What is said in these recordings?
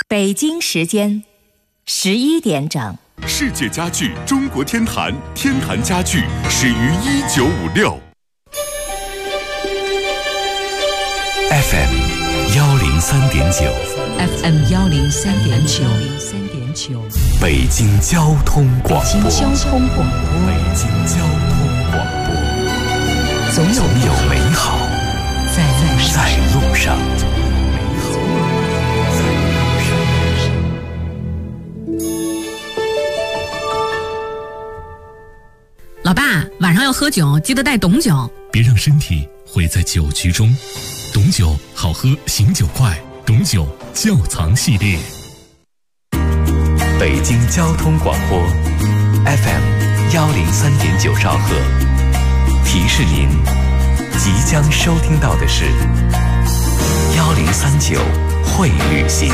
北京时间11点整。 世界家具中国天坛，天坛家具始于1956。 FM 103.9 FM 103.9 北京交通广播。 北京交通广播。 北京交通广播。总有美好在路上。 老爸，晚上要喝酒，记得带董酒。 别让身体毁在酒局中。董酒好喝，醒酒快。董酒窖藏系列。 北京交通广播 FM 103.9兆赫，提示您即将收听到的是1039会旅行。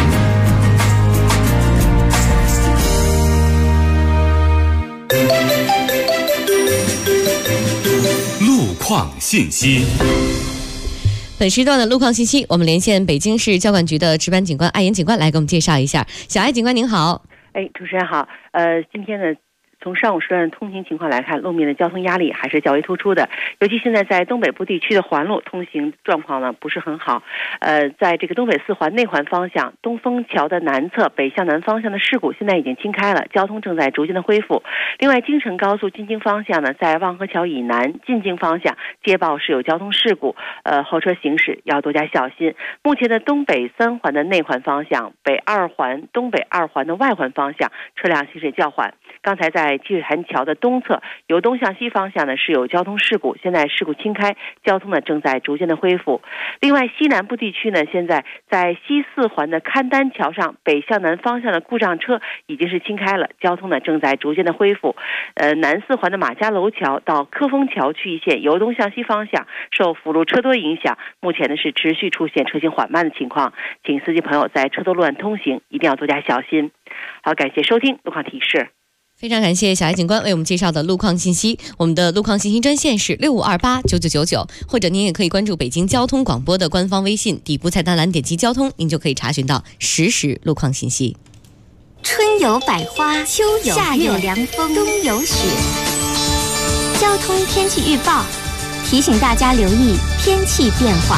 路况信息。 本时段的路况信息，我们连线北京市交管局的值班警官艾岩警官来给我们介绍一下。小艾警官您好。 主持人好。今天呢，从上午时段的通行情况来看，路面的交通压力还是较为突出的，尤其现在在东北部地区的环路通行状况呢不是很好。在这个东北四环内环方向，东风桥的南侧北向南方向的事故现在已经清开了，交通正在逐渐的恢复。另外，京承高速进京方向呢，在望河桥以南进京方向接报是有交通事故，后车行驶要多加小心。目前的东北三环的内环方向、北二环、东北二环的外环方向车辆行驶较缓。刚才在积水潭桥的东侧由东向西方向呢是有交通事故，现在事故清开，交通呢正在逐渐的恢复。另外，西南部地区呢，现在在西四环的勘丹桥上北向南方向的故障车已经是清开了，交通呢正在逐渐的恢复。南四环的马家楼桥到科丰桥区一线由东向西方向受辅路车多影响，目前呢是持续出现车行缓慢的情况，请司机朋友在车多路段通行一定要多加小心。好，感谢收听路况提示。 非常感谢小艾警官为我们介绍的路况信息。我们的路况信息专线是65289999，或者您也可以关注北京交通广播的官方微信，底部菜单栏点击交通，您就可以查询到实时路况信息。 春有百花，秋有夏有凉风，冬有雪。交通天气预报提醒大家留意天气变化。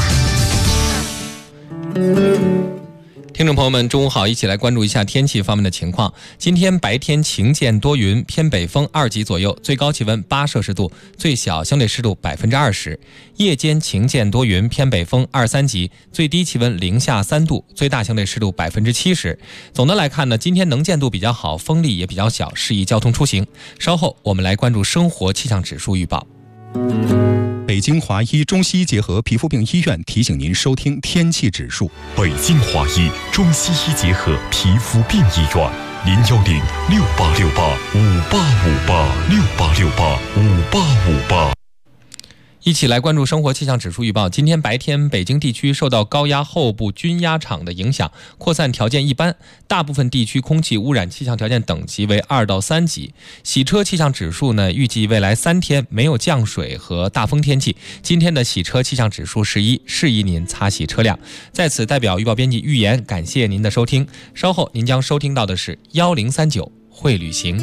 听众朋友们，中午好，一起来关注一下天气方面的情况。今天白天晴间多云，偏北风2级左右，最高气温8摄氏度，最小相对湿度20%。夜间晴间多云，偏北风2、3级，最低气温零下3度，最大相对湿度70%。总的来看呢，今天能见度比较好，风力也比较小，适宜交通出行。稍后我们来关注生活气象指数预报。 北京华医中西医结合皮肤病医院提醒您收听天气指数。 北京华医中西医结合皮肤病医院，0106868585858，68685858。 一起来关注生活气象指数预报。今天白天北京地区受到高压后部均压场的影响，扩散条件一般，大部分地区空气污染气象条件等级为2到3级。洗车气象指数呢，预计未来3天没有降水和大风天气。今天的洗车气象指数是1，适宜您擦洗车辆。在此代表预报编辑预言感谢您的收听。稍后您将收听到的是1039会旅行。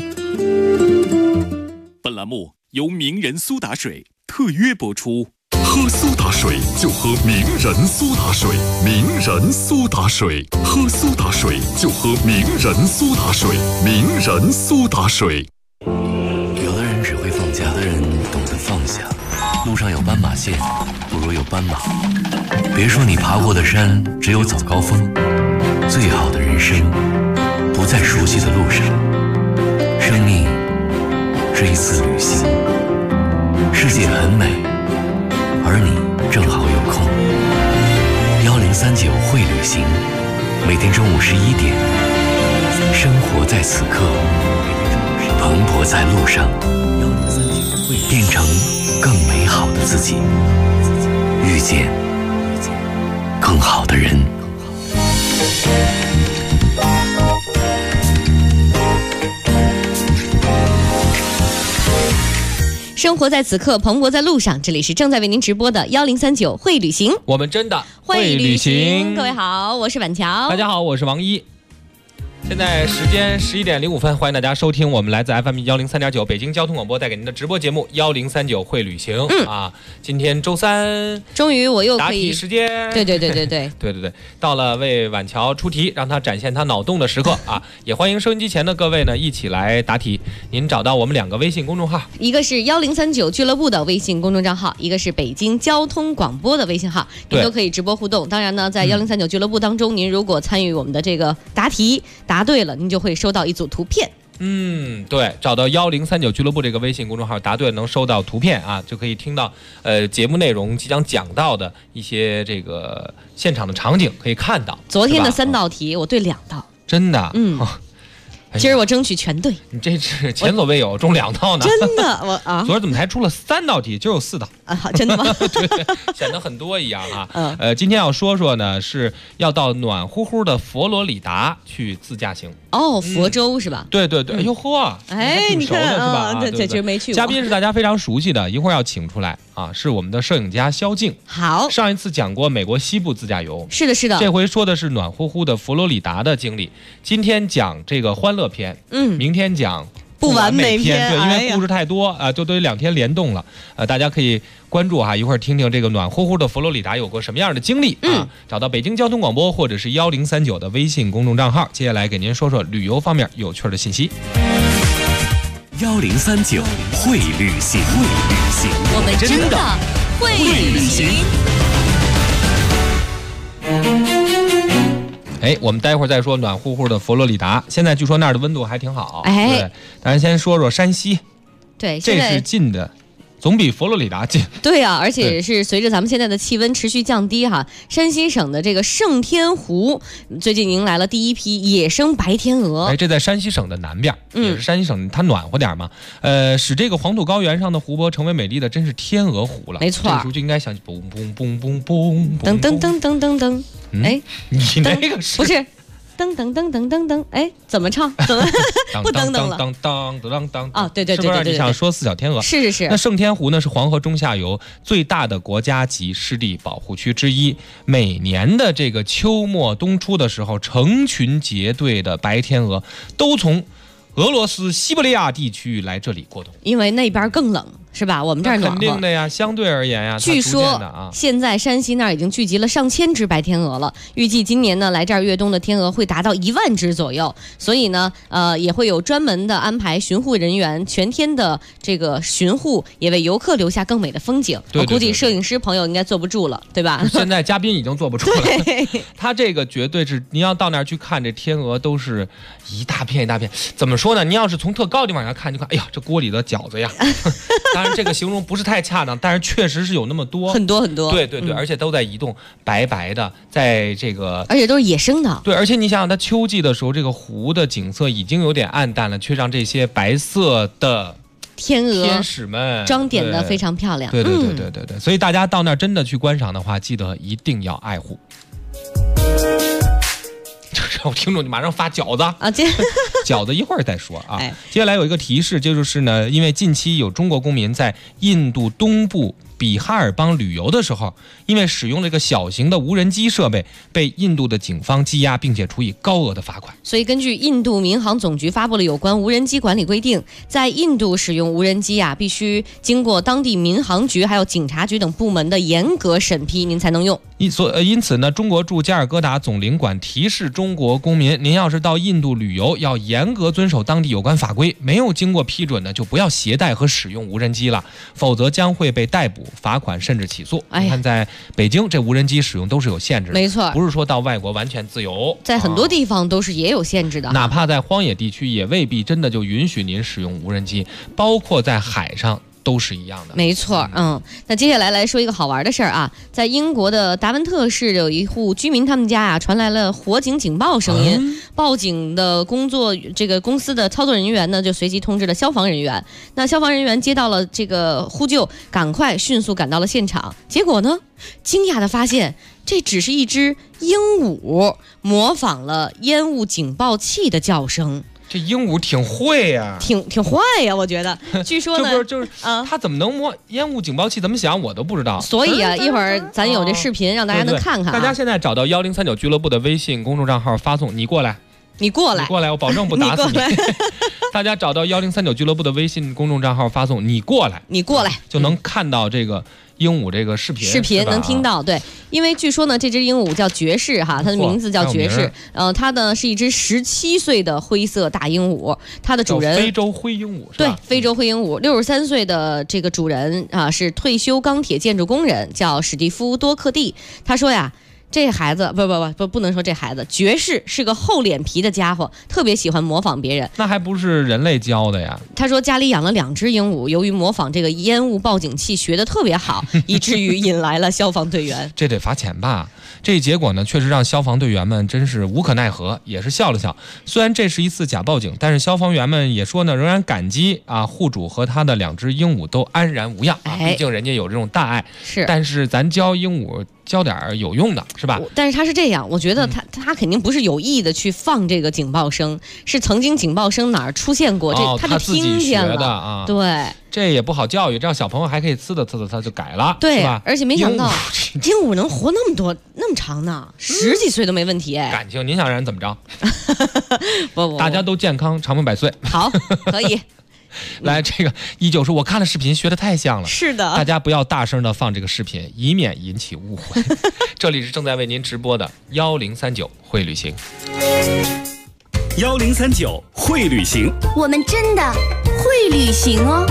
本栏目由名人苏打水特约播出。喝苏打水就喝名人苏打水，名人苏打水，喝苏打水就喝名人苏打水，名人苏打水。 有的人只会放假，有的人懂得放下。路上有斑马线，不如有斑马。别说你爬过的山只有早高峰，最好的人生不在熟悉的路上。生命是一次旅行，世界很美，而你正好有空。1039会旅行，每天中午11点，生活在此刻，蓬勃在路上，变成更美好的自己，遇见更好的人。 生活在此刻，蓬勃在路上。这里是正在为您直播的1039会旅行， 我们真的会旅行。各位好，我是板桥。 大家好，我是王一。 现在时间11点05分，欢迎大家收听我们来自 FM 103.9北京交通广播带给您的直播节目1039会旅行啊。今天周三， 终于我又可以答题时间。 对， 到了为婉乔出题，让她展现她脑洞的时刻啊！也欢迎收音机前的各位呢一起来答题。您找到我们2个微信公众号， 一个是1039俱乐部的微信公众账号，一个是北京交通广播的微信号，您都可以直播互动。当然呢，在1039俱乐部当中，您如果参与我们的这个答题答对了，您就会收到一组图片。 对，找到1039俱乐部这个微信公众号，答对能收到图片啊，就可以听到节目内容即将讲到的一些这个现场的场景，可以看到。 昨天的3道题我对2道， 真的， 今儿我争取全对。 你这是前所未有，中2道呢。 真的，我啊， 昨儿怎么才出了3道题，今儿有4道啊？真的吗？ 对，显得很多一样啊。今天要说说呢，是要到暖乎乎的佛罗里达去自驾行。 佛州是吧？ 对，哎呦呵， 你看是吧？ 对，其实没去过。 嘉宾是大家非常熟悉的，一会儿要请出来啊，是我们的摄影家萧静。 好， 上一次讲过美国西部自驾游， 是的， 这回说的是暖乎乎的佛罗里达的经历。今天讲这个欢乐篇，明天讲不完美篇， 对，因为故事太多啊，就得2天联动了。大家可以关注哈，一会儿听听这个暖乎乎的佛罗里达有过什么样的经历啊？找到北京交通广播或者是1039的微信公众账号，接下来给您说说旅游方面有趣的信息。 1039会旅行， 我们真的会旅行。 我们待会儿再说暖乎乎的佛罗里达。现在据说那儿的温度还挺好， 对。 咱先说说山西， 对， 这是近的，总比佛罗里达近。 对啊，而且是随着咱们现在的气温持续降低哈，山西省的这个胜天湖最近迎来了第一批野生白天鹅。 这在山西省的南边，也是山西省，它暖和点嘛。使这个黄土高原上的湖泊成为美丽的，真是天鹅湖了。 没错， 这时候就应该想起嘣嘣嘣嘣嘣噔噔噔噔噔噔。 你那个是不是？噔噔噔噔噔噔，怎么唱？怎么不噔噔了？ 当当当当啊！对， 是不是你想说4小天鹅？ 是。 那胜天湖呢是黄河中下游最大的国家级湿地保护区之一，每年的这个秋末冬初的时候，成群结队的白天鹅都从俄罗斯西伯利亚地区来这里过冬， 因为那边更冷。是吧？我们这儿暖和， 肯定的呀，相对而言呀。 据说现在山西那儿已经聚集了上千只白天鹅了，预计今年呢来这儿越冬的天鹅会达到1万只左右，所以呢，也会有专门的安排巡护人员，全天的这个巡护，也为游客留下更美的风景。 对， 我估计摄影师朋友应该坐不住了，对吧？ 现在嘉宾已经坐不住了。他这个绝对是，您要到那儿去看，这天鹅都是一大片一大片。怎么说呢？您要是从特高的地方上看，就看，哎呀，这锅里的饺子呀。当然，这个形容不是太恰当，但是确实是有那么多， 很多。 对，而且都在移动，白白的，在这个， 而且都是野生的。 对，而且你想想，它秋季的时候，这个湖的景色已经有点暗淡了，却让这些白色的天鹅、 天使们装点的非常漂亮。 对，所以大家到那儿真的去观赏的话，记得一定要爱护。我听众就马上发饺子啊！饺子一会儿再说啊。接下来有一个提示，就是呢，因为近期有中国公民在印度东部比哈尔邦旅游的时候，因为使用了一个小型的无人机设备，被印度的警方羁押，并且处以高额的罚款。 所以根据印度民航总局发布了有关无人机管理规定，在印度使用无人机必须经过当地民航局还有警察局等部门的严格审批，您才能用。 因此呢，中国驻加尔各答总领馆提示中国公民，您要是到印度旅游，要严格遵守当地有关法规，没有经过批准呢，就不要携带和使用无人机了，否则将会被逮捕、罚款甚至起诉。你看，在北京这无人机使用都是有限制的， 没错， 不是说到外国完全自由， 在很多地方都是也有限制的， 哪怕在荒野地区也未必真的就允许您使用无人机，包括在海上都是一样的。 没错。那接下来说一个好玩的事儿啊，在英国的达文特市有一户居民，他们家传来了火警警报声音，报警的工作，这个公司的操作人员呢就随即通知了消防人员。那消防人员接到了这个呼救，赶快迅速赶到了现场，结果呢，惊讶的发现这只是一只鹦鹉模仿了烟雾警报器的叫声。 这鹦鹉挺会呀， 挺坏呀，我觉得。据说呢， 他怎么能摸烟雾警报器？怎么想我都不知道。 所以一会儿咱有这视频，让大家能看看。 大家现在找到1039俱乐部的微信公众账号，发送你过来。 你过来， 你过来，我保证不打死你。 你大家找到1039俱乐部的微信公众账号，发送"你过来"， 你过来就能看到这个鹦鹉这个视频能听到。对，因为据说呢，这只鹦鹉叫爵士哈，它的名字叫爵士。它呢是一只17岁的灰色大鹦鹉，它的主人非洲灰鹦鹉， 对，非洲灰鹦鹉，63岁的这个主人啊是退休钢铁建筑工人，叫史蒂夫多克蒂。他说呀。这孩子不能说这孩子，爵士是个厚脸皮的家伙，特别喜欢模仿别人。 那还不是人类教的呀？ 他说家里养了2只鹦鹉，由于模仿这个烟雾报警器学得特别好，以至于引来了消防队员。 这得罚钱吧？这结果呢，确实让消防队员们真是无可奈何，也是笑了笑。虽然这是一次假报警，但是消防员们也说呢，仍然感激啊户主和他的2只鹦鹉都安然无恙啊。毕竟人家有这种大爱。 是， 但是咱教鹦鹉教点有用的是吧？ 但是他是这样，我觉得他肯定不是有意的去放这个警报声，是曾经警报声哪儿出现过，他就听见了啊。 对， 这也不好教育，这样小朋友还可以呲的他就改了， 对是吧？ 而且没想到鹦鹉能活那么长呢，10几岁都没问题哎。 感情您想让人怎么着？ 不， 大家都健康长命百岁。 好，可以。 来，这个19说，我看了视频，学得太像了。 是的， 大家不要大声的放这个视频，以免引起误会。这里是正在为您直播的1039会旅行。 1039会旅行， 我们真的会旅行哦。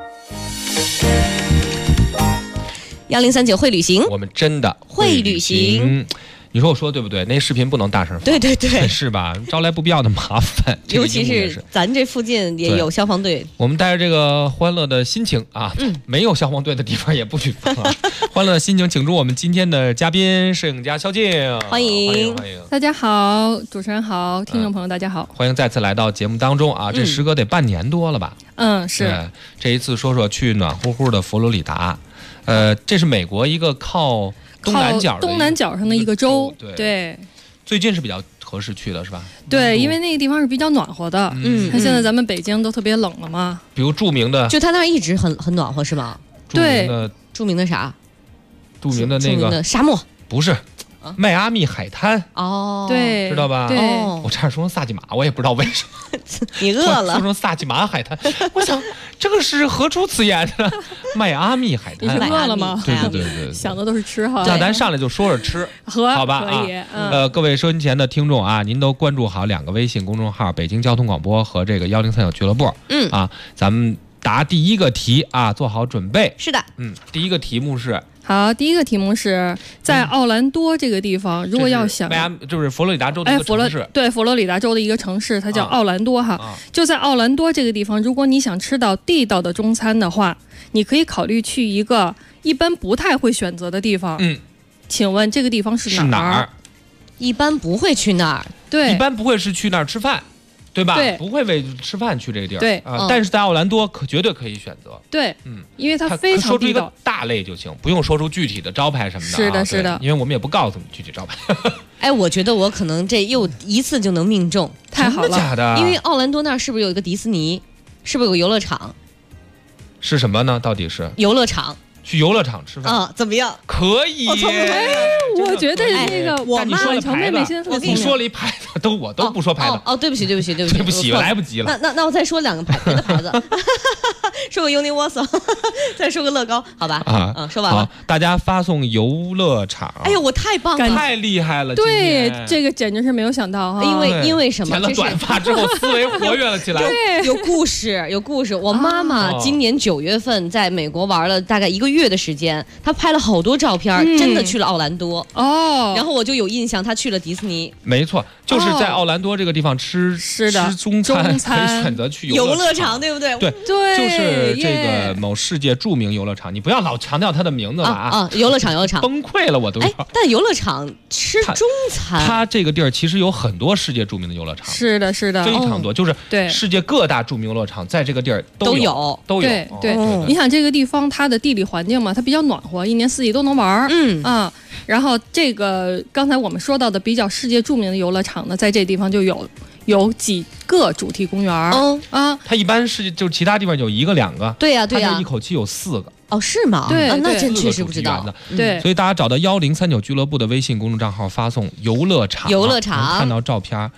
1039会旅行， 我们真的会旅行。 你说我说对不对？那视频不能大声放， 对， 是吧？招来不必要的麻烦， 尤其是咱这附近也有消防队。 我们带着这个欢乐的心情啊，没有消防队的地方也不许放啊。欢乐的心情，请出我们今天的嘉宾，摄影家萧静， 欢迎。 大家好，主持人好，听众朋友大家好， 欢迎再次来到节目当中啊！这时隔得半年多了吧？ 是。 这一次说去暖乎乎的佛罗里达，这是美国一个靠东南角上的一个州， 对，最近是比较合适去的是吧？ 对，因为那个地方是比较暖和的。看现在咱们北京都特别冷了嘛。 比如著名的， 就它那儿一直很暖和是吗？ 对， 著名的啥？ 著名的那个沙漠？ 不是。迈阿密海滩哦， 对， 知道吧？ 对， 我差点说成萨基玛，我也不知道为什么。 你饿了？ 说成萨基玛海滩，我想这个是何出此言呢？迈阿密海滩， 你是饿了吗？ 对， 想的都是吃哈。 那咱上来就说说吃，好吧？ 可以。 各位收音前的听众啊，您都关注好2个微信公众号：北京交通广播和这个1039俱乐部。咱们答第一个题啊，做好准备。 是的， 第一个题目是。 好，第一个题目是在奥兰多这个地方，如果要想就是佛罗里达州的一个城市， 对，佛罗里达州的一个城市，它叫奥兰多哈。就在奥兰多这个地方，如果你想吃到地道的中餐的话，你可以考虑去一个一般不太会选择的地方。请问这个地方是哪儿？ 一般不会去那儿， 对， 一般不会是去那儿吃饭。对吧？ 对， 不会为吃饭去这个地儿。 对啊，但是在奥兰多绝对可以选择。 对，因为它非常地道。 说出一个大类就行，不用说出具体的招牌什么的。 是的，是的， 因为我们也不告诉你具体招牌。 哎，我觉得我可能这又一次就能命中， 太好了。 真的假的？ 因为奥兰多那儿是不是有一个迪士尼？是不是有个游乐场？ 是什么呢？到底是游乐场。 去游乐场吃饭啊？怎么样？ 可以。 我觉得这个我你说了牌子，你说了一牌子，我都不说牌子。 哦，对不起， 来不及了。 那我再说2个别的牌子，说个 Universal， 再说个乐高，好吧？说完了。 大家发送游乐场。 哎呦，我太棒了， 太厉害了！ 对，这个简直是没有想到哈。 因为什么？ 剪了短发之后，思维活跃了起来。 对，有故事。我妈妈今年9月份在美国玩了大概1个月的时间，她拍了好多照片，真的去了奥兰多哦。 然后我就有印象，她去了迪士尼。 没错，就是在奥兰多这个地方吃中餐，可以选择去游乐场，对不对？ 对，就是这个某世界著名游乐场。你不要老强调它的名字了啊！ 游乐场崩溃了，我都要。 但游乐场吃中餐， 它这个地儿其实有很多世界著名的游乐场。 是的， 非常多，就是世界各大著名游乐场在这个地儿都有。 对，你想这个地方它的地理环境嘛，它比较暖和，一年四季都能玩。然后这个刚才我们说到的比较世界著名的游乐场呢，在这地方就有几个主题公园。 它一般是就其他地方有1个2个。 对呀， 它这一口气有4个。 哦，是吗？ 对， 那真确实不知道。 对， 所以大家找到1039俱乐部的微信公众账号，发送游乐场，能看到照片。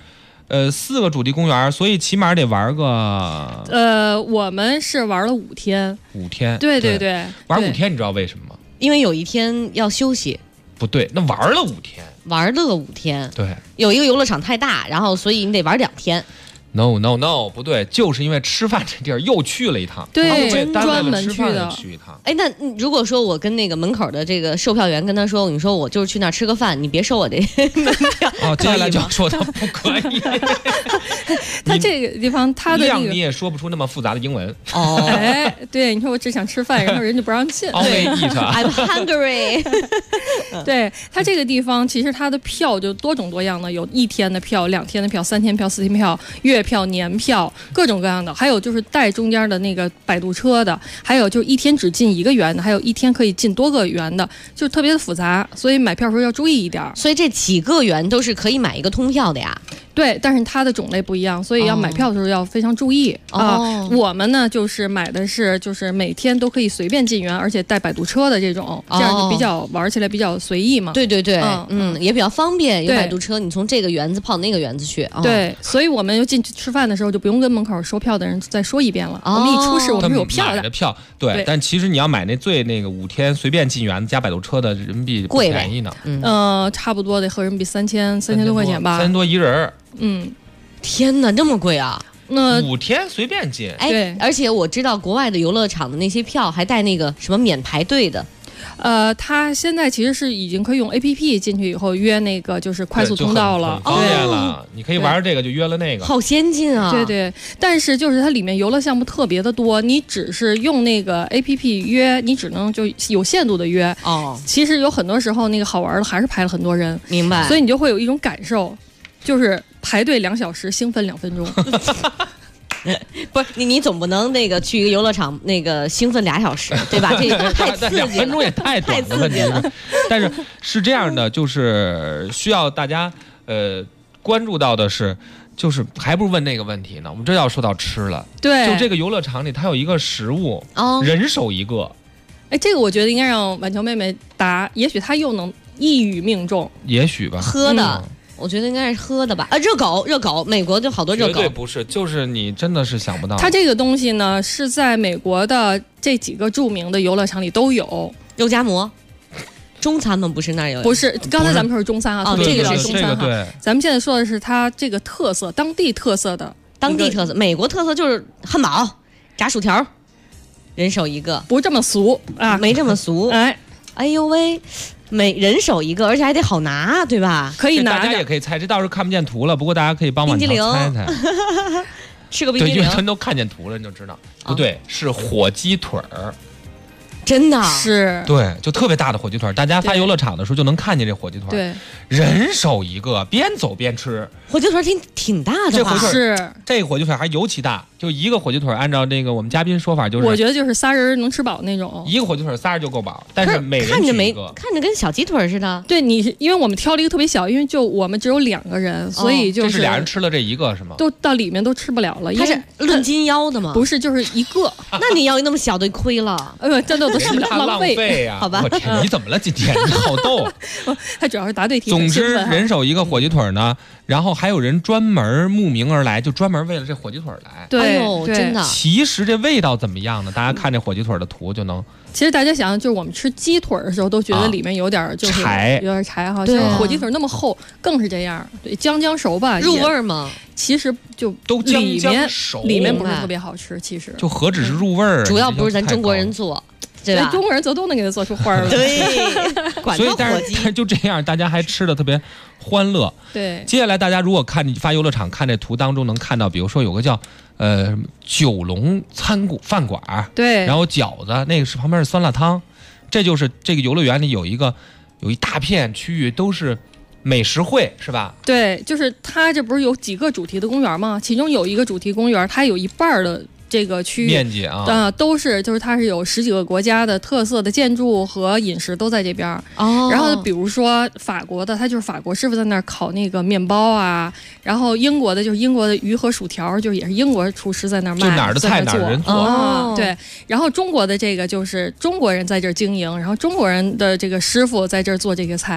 4个主题公园，所以起码得玩个我们是玩了5天。 5天， 对对对， 玩5天，你知道为什么吗？ 因为有一天要休息。 不对，那玩了5天， 玩了5天。 对， 有一个游乐场太大，然后所以你得玩2天。 No， 不对，就是因为吃饭这地儿又去了一趟， 对， 专门去的。 去一趟。 哎，那如果说我跟那个门口的这个售票员跟他说，你说我就是去那儿吃个饭，你别收我这门票。 哦，接下来就要说他不可以。 他这个地方他的量你也说不出那么复杂的英文。 哦， 哎，对，你说我只想吃饭，然后人家不让进。 对 ，I'm hungry。 对，他这个地方其实他的票就多种多样的，有1天的票、2天的票、3天票、4天票、月票、年票，各种各样的。还有就是带中间的那个摆渡车的，还有就是1天只进1个园的，还有1天可以进多个园的，就特别的复杂。所以买票的时候要注意一点。 所以这几个园都是可以买一个通票的呀。 对，但是它的种类不一样，所以要买票的时候要非常注意我们呢就是买的是就是每天都可以随便进园，而且带摆渡车的这种，这样就比较玩起来比较随意嘛。 对对对，也比较方便，有摆渡车，你从这个园子跑那个园子去。 对，所以我们又进去吃饭的时候就不用跟门口收票的人再说一遍了。我们一出示我们是有票的。 买的票，对，但其实你要买那最那个5天随便进园子加摆渡车的，人民币不便宜呢。 差不多得合人民币3000多块钱吧。 3000多一人。 天哪，这么贵啊！ 那 5天随便进。 哎，而且我知道国外的游乐场的那些票还带那个什么免排队的。 他现在其实是已经可以用 APP 进去以后约那个就是快速通道了， 方便了。你可以玩这个就约了那个， 好先进啊！ 对对，但是就是它里面游乐项目特别的多，你只是用那个 APP 约，你只能就有限度的约。其实有很多时候那个好玩的还是排了很多人， 明白？ 所以你就会有一种感受，就是排队2小时，兴奋2分钟。 不是你总不能那个去一个游乐场那个兴奋2小时，对吧？这太刺激了 ，2分钟也太短了，问题是。但是是这样的，就是需要大家关注到的是，就是还不如问那个问题呢。我们这要说到吃了， 对， 就这个游乐场里它有一个食物，人手一个。 哎，这个我觉得应该让婉乔妹妹答，也许她又能一语命中。 也许吧。 喝的。我觉得应该是喝的吧，热狗，美国就好多热狗。 绝对不是，就是你真的是想不到。 它这个东西呢，是在美国的这几个著名的游乐场里都有。 肉夹馍，中餐吗？不是那儿有？ 不是，刚才咱们说是中餐啊，这个是中餐哈。咱们现在说的是它这个特色，当地特色， 美国特色就是汉堡、炸薯条，人手一个， 不这么俗啊， 没这么俗。哎呦喂！人手一个，而且还得好拿，对吧？ 可以拿， 大家也可以猜，这倒是看不见图了。不过大家可以帮忙猜猜， 吃个冰激凌， 对，因为全都看见图了，你就知道。不对，是火鸡腿儿。 真的是， 对，就特别大的火鸡腿，大家发游乐场的时候就能看见这火鸡腿。 对， 人手一个，边走边吃。 火鸡腿挺大的吧？ 这火鸡腿还尤其大，就一个火鸡腿，按照那个我们嘉宾说法，就是我觉得就是仨人能吃饱那种。 一个火鸡腿仨人就够饱，但是每人看着跟小鸡腿似的。 对，因为我们挑了一个特别小，因为就我们只有2个人，所以就是俩人吃了这一个是吗？ 都到里面都吃不了了。 它是论斤腰的吗？ 不是，就是一个。 那你要那么小的亏了。 真的都吃不了，浪费呀！ 好吧， 我天，你怎么了今天？你好逗啊！ 他主要是答对题。 总之，人手一个火鸡腿呢，然后还有人专门慕名而来，就专门为了这火鸡腿来。 对， 真的。 其实这味道怎么样呢？大家看这火鸡腿的图就能。 其实大家想，就是我们吃鸡腿的时候，都觉得里面有点就是柴， 有点柴哈。对，火鸡腿那么厚，更是这样。对，将熟吧， 入味吗？ 其实就都将熟， 里面不是特别好吃。其实就何止是入味儿， 主要不是咱中国人做。对吧？ 中国人都能给它做出花了。 对， 所以但是就这样，大家还吃的特别欢乐。 对， 接下来大家如果发游乐场看这图当中能看到，比如说有个叫九龙饭馆， 对， 然后饺子，那个是旁边是酸辣汤，这就是这个游乐园里有一大片区域都是美食会，是吧？ 对，就是它这不是有几个主题的公园吗？其中有一个主题公园，它有一半的这个区域面积啊， 都是就是它是有10几个国家的特色的建筑和饮食都在这边。然后比如说法国的，它就是法国师傅在那儿烤那个面包啊，然后英国的就是英国的鱼和薯条，就也是英国厨师在那儿卖， 就哪儿的菜哪儿人做。 对，然后中国的这个就是中国人在这儿经营，然后中国人的这个师傅在这儿做这个菜。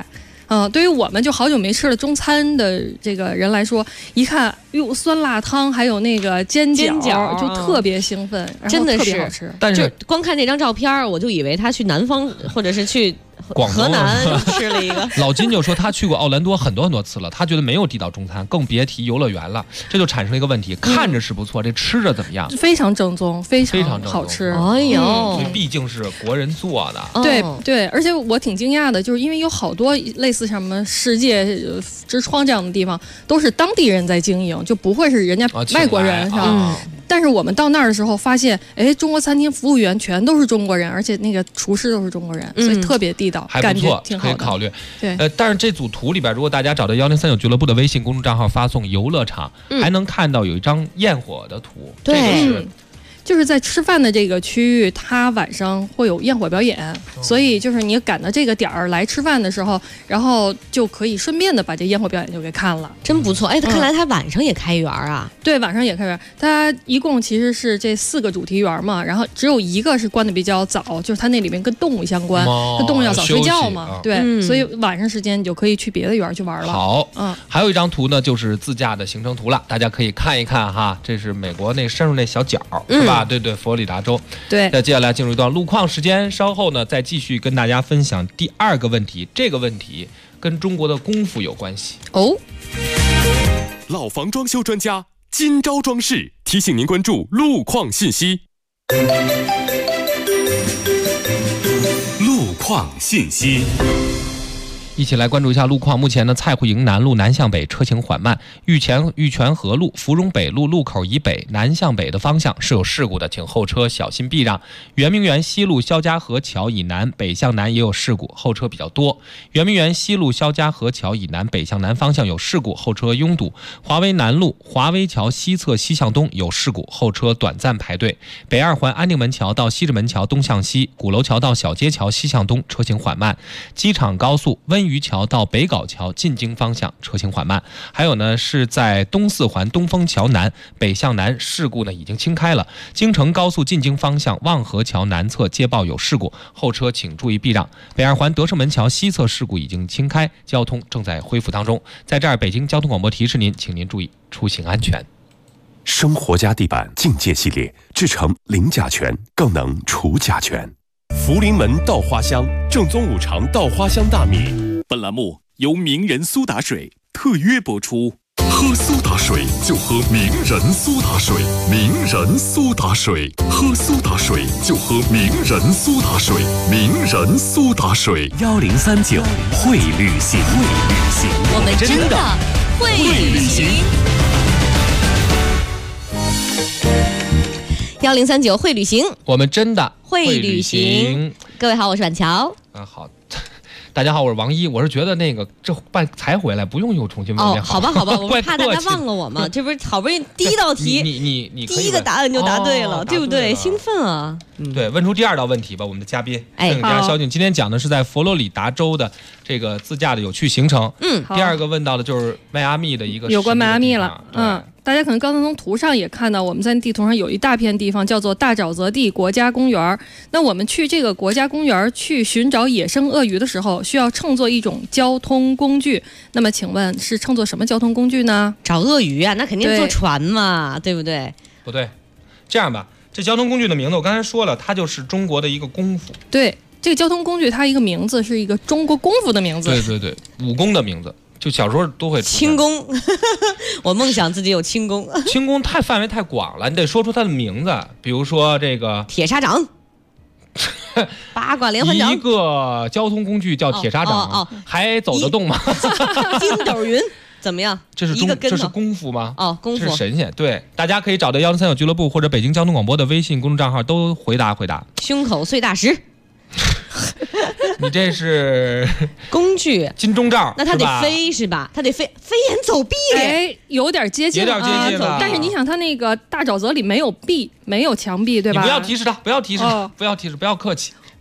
对于我们就好久没吃了中餐的这个人来说，一看哟酸辣汤还有那个煎饺就特别兴奋， 真的是特别好吃。 但是光看这张照片，我就以为他去南方或者是去河南吃了一个。 老金就说他去过奥兰多很多次了，他觉得没有地道中餐，更别提游乐园了。这就产生了一个问题，看着是不错，这吃着怎么样？ 非常正宗，非常好吃。 哎呦， 毕竟是国人做的。 对，而且我挺惊讶的，就是因为有好多类似什么世界之窗这样的地方，都是当地人在经营，就不会是人家外国人，是吧？但是我们到那儿的时候发现，中国餐厅服务员全都是中国人，而且那个厨师都是中国人，所以特别地道， 还不错， 挺好的， 可以考虑。 对， 但是这组图里边，如果大家找到1039俱乐部的微信公众账号，发送游乐场，还能看到有一张焰火的图。 对。 就是在吃饭的这个区域，它晚上会有焰火表演，所以就是你赶到这个点儿来吃饭的时候，然后就可以顺便的把这焰火表演就给看了， 真不错。看来它晚上也开园啊？ 对，晚上也开园。它一共其实是这4个主题园嘛，然后只有一个是关的比较早，就是它那里面跟动物相关，它动物要早睡觉嘛，对，所以晚上时间你就可以去别的园去玩了。 好，还有一张图呢，就是自驾的行程图了，大家可以看一看哈，这是美国那深入那小角，是吧？对，佛罗里达州。 对， 那接下来进入一段路况时间，稍后呢再继续跟大家分享第2个问题。这个问题跟中国的功夫有关系哦。老房装修专家今朝装饰提醒您关注路况信息。 路况信息。 一起来关注一下路况。目前呢，蔡胡营南路南向北车行缓慢，玉泉河路芙蓉北路路口以北南向北的方向是有事故的，请后车小心避让。圆明园西路肖家河桥以南北向南也有事故，后车比较多。圆明园西路肖家河桥以南北向南方向有事故，后车拥堵。华威南路华威桥西侧西向东有事故，后车短暂排队。北2环安定门桥到西直门桥东向西，鼓楼桥到小街桥西向东车行缓慢。机场高速温榆桥到北碖桥进京方向车行缓慢。还有呢，是在东4环东风桥南北向南事故呢已经清开了。京承高速进京方向望河桥南侧接报有事故，后车请注意避让。北2环德胜门桥西侧事故已经清开，交通正在恢复当中。在这儿，北京交通广播提示您，请您注意出行安全。 生活家地板境界系列制成零甲醛，更能除甲醛。福临门稻花香正宗5常稻花香大米。本栏目由名人苏打水特约播出。 喝苏打水就喝名人苏打水，名人苏打水，喝苏打水就喝名人苏打水，名人苏打水。 1039会旅行， 我们真的会旅行。1039会旅行， 我们真的会旅行。各位好，我是板桥。 好。大家好，我是王一。我是觉得那个这办才回来，不用又重新问练好吧，我怕大家忘了我嘛。这不是好不容易第一道题， 你第一个答案就答对了，对不对？兴奋啊！ 对，问出第2道问题吧，我们的嘉宾郑家肖俊今天讲的是在佛罗里达州的这个自驾的有趣行程。第2个问到的就是迈阿密的一个有关迈阿密了。大家可能刚才从图上也看到，我们在地图上有一大片地方叫做大沼泽地国家公园。那我们去这个国家公园去寻找野生鳄鱼的时候，需要乘坐一种交通工具。那么请问是乘坐什么交通工具呢？ 找鳄鱼啊，那肯定坐船嘛，对不对？ 不对，这样吧，这交通工具的名字我刚才说了，它就是中国的一个功夫。 对，这个交通工具它一个名字是一个中国功夫的名字。 对，武功的名字。就小时候都会轻功，我梦想自己有轻功。 轻功范围太广了，你得说出它的名字，比如说这个铁砂掌、八卦连环掌。 一个交通工具叫铁砂掌，还走得动吗？ 筋斗云怎么样？ 这是功夫吗？ 功夫这是神仙。对，大家可以找到1039俱乐部或者北京交通广播的微信公众账号都回答。 胸口碎大石。 你这是工具金钟罩， 那它得飞是吧？它得飞檐走壁， 有点接近了，但是你想，它那个大沼泽里没有壁，没有墙壁，对吧？ 你不要提示他，不要提示，不要客气。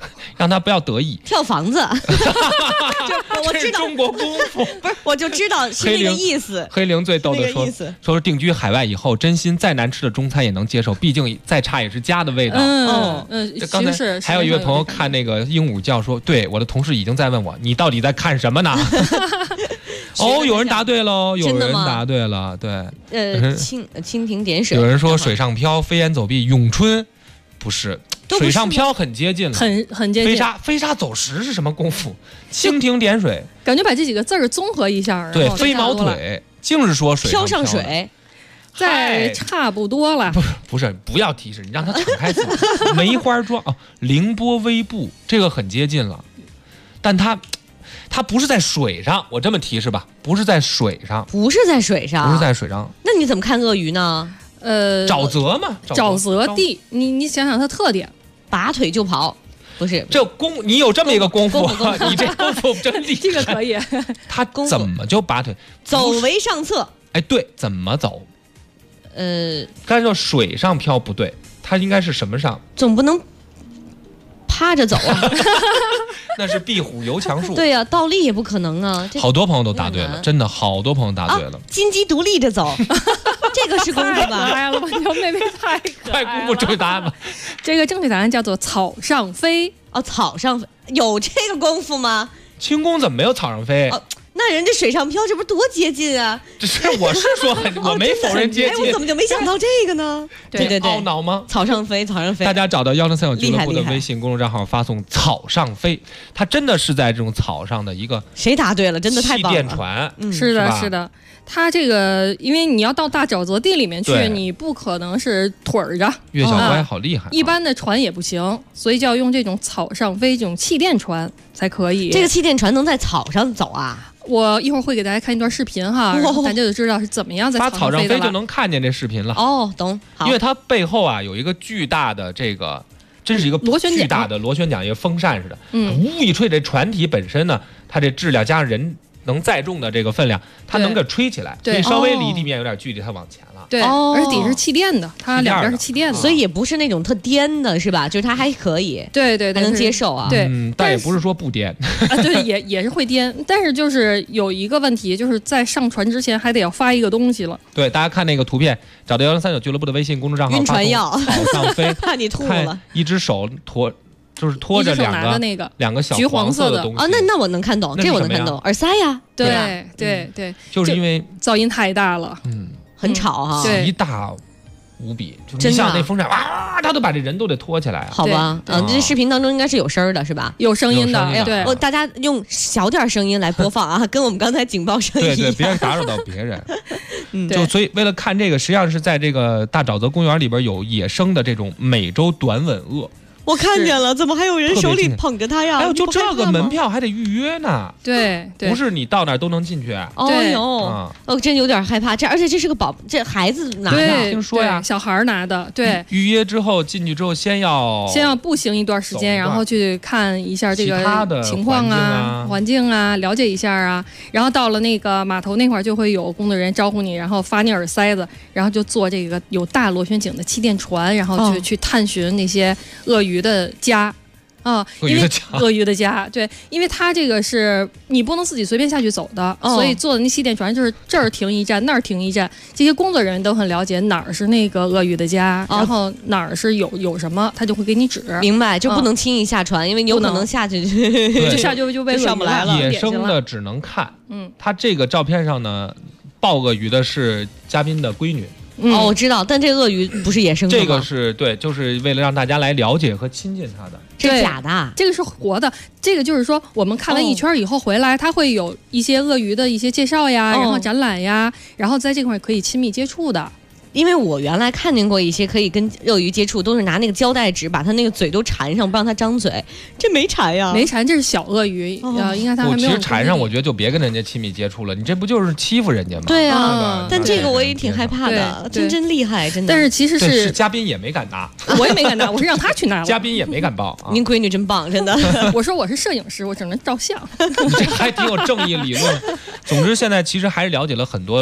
让他不要得意。 跳房子，我知道中国功夫， 不是，我就知道是那个意思。 黑灵最逗的说定居海外以后，真心再难吃的中餐也能接受，毕竟再差也是家的味道。这刚才还有一位朋友看那个鹦鹉叫说，对，我的同事已经在问我，你到底在看什么呢？有人答对喽，有人答对了，对。 蜻蜓点水。 有人说水上漂、飞檐走壁、咏春，不是。水上漂很接近了， 很接近。 飞沙走石是什么功夫？蜻蜓点水， 感觉把这几个字儿综合一下。 对，飞毛腿，净是说水漂上水， 再差不多了。 不是，不要提示，你让他敞开嘴。梅花桩凌波微步，这个很接近了，但它不是在水上，我这么提示吧，不是在水上， 不是在水上。那你怎么看鳄鱼呢？ 沼泽嘛， 沼泽地，你想想它特点， 拔腿就跑，不是这你有这么一个功夫，你这功夫真厉害， 这个可以。 他怎么就拔腿？ 走为上策。 哎，对，怎么走？刚才说水上漂不对，它应该是什么上？ 总不能趴着走啊。 那是壁虎游墙术。 对呀，倒立也不可能啊。 好多朋友都答对了，真的好多朋友答对了。 金鸡独立着走。这个是功夫吧？ 哎呀，老板娘妹妹太可爱了。 快公布正确答案吧。 这个正确答案叫做草上飞。 草上飞有这个功夫吗？ 轻功怎么没有草上飞？ 那人家水上漂，这不是多接近啊！ 我是说我没否认接近。 我怎么就没想到这个呢？对， 懊恼吗？ 草上飞。大家找到1039俱乐部的微信公众账号，发送“草上飞”，它真的是在这种草上的一个。 谁答对了？真的太棒了！ 气垫船， 是的。它这个，因为你要到大沼泽地里面去，你不可能是腿儿着。 岳小乖好厉害。 一般的船也不行，所以就要用这种草上飞这种气垫船才可以。 这个气垫船能在草上走啊？ 我一会儿会给大家看一段视频哈，大家就知道是怎么样在草上飞就能看见这视频了。 懂。 因为它背后有一个巨大的这个，真是一个巨大的螺旋桨，一个风扇似的。呜一吹，这船体本身呢，它这质量加上人能载重的这个分量，它能给吹起来，所以稍微离地面有点距离，它往前了。 对，而且底是气垫的，它两边是气垫的， 所以也不是那种特颠的，是吧？就是它还可以， 对， 还能接受啊。 对， 但也不是说不颠对，也是会颠，但是就是有一个问题，就是在上船之前还得要发一个东西了。 对，大家看那个图片，找到1039俱乐部的微信公众账号， 晕船药， 草上飞， 怕你吐了， 一只手就是拖着两个小橘黄色的东西那我能看懂，这我能看懂，耳塞呀， 对， 就是因为噪音太大了， 很吵哈， 极大无比，就你像那风扇他都把这人都得拖起来， 好吧？这视频当中应该是有声的，是吧？ 有声音的，对， 大家用小点声音来播放啊，跟我们刚才警报声一样， 对，别打扰到别人。所以为了看这个，实际上是在这个大沼泽公园里边有野生的这种美洲短吻鳄。 我看见了，怎么还有人手里捧着它呀？ 还有就这个门票还得预约呢。 对， 不是你到那儿都能进去。 真有点害怕。而且这是个这孩子拿的， 听说呀， 小孩拿的。对， 预约之后进去之后，先要步行一段时间，然后去看一下这个情况环境啊，了解一下啊。然后到了那个码头那块儿，就会有工作人员招呼你，然后发你耳塞子，然后就坐这个有大螺旋桨的气垫船，然后去探寻那些鳄鱼的家因为鳄鱼的家，对，因为它这个是你不能自己随便下去走的，所以坐的那气垫船就是这儿停一站，那儿停一站，这些工作人员都很了解哪儿是那个鳄鱼的家，然后哪儿是有什么，他就会给你指。 明白，就不能轻易下船，因为你有可能下去就下去就被上不来了。 野生的只能看，它这个照片上呢，抱鳄鱼的是嘉宾的闺女。 我知道，但这鳄鱼不是野生的吗？ 这个是对，就是为了让大家来了解和亲近它的。 这是假的， 这个是活的。这个就是说，我们看完一圈以后回来，它会有一些鳄鱼的一些介绍呀，然后展览呀，然后在这块可以亲密接触的。 因为我原来看见过一些可以跟鳄鱼接触，都是拿那个胶带纸把它那个嘴都缠上，不让它张嘴。这没缠呀， 没缠，这是小鳄鱼，应该它还没有。 其实缠上，我觉得就别跟人家亲密接触了，你这不就是欺负人家吗？ 对啊，但这个我也挺害怕的，真厉害，真的。 但是其实是嘉宾也没敢拿， 我也没敢拿，我是让他去拿了。 嘉宾也没敢报。 您闺女真棒，真的。 我说我是摄影师，我只能照相。 你这还挺有正义理论。总之，现在其实还是了解了很多。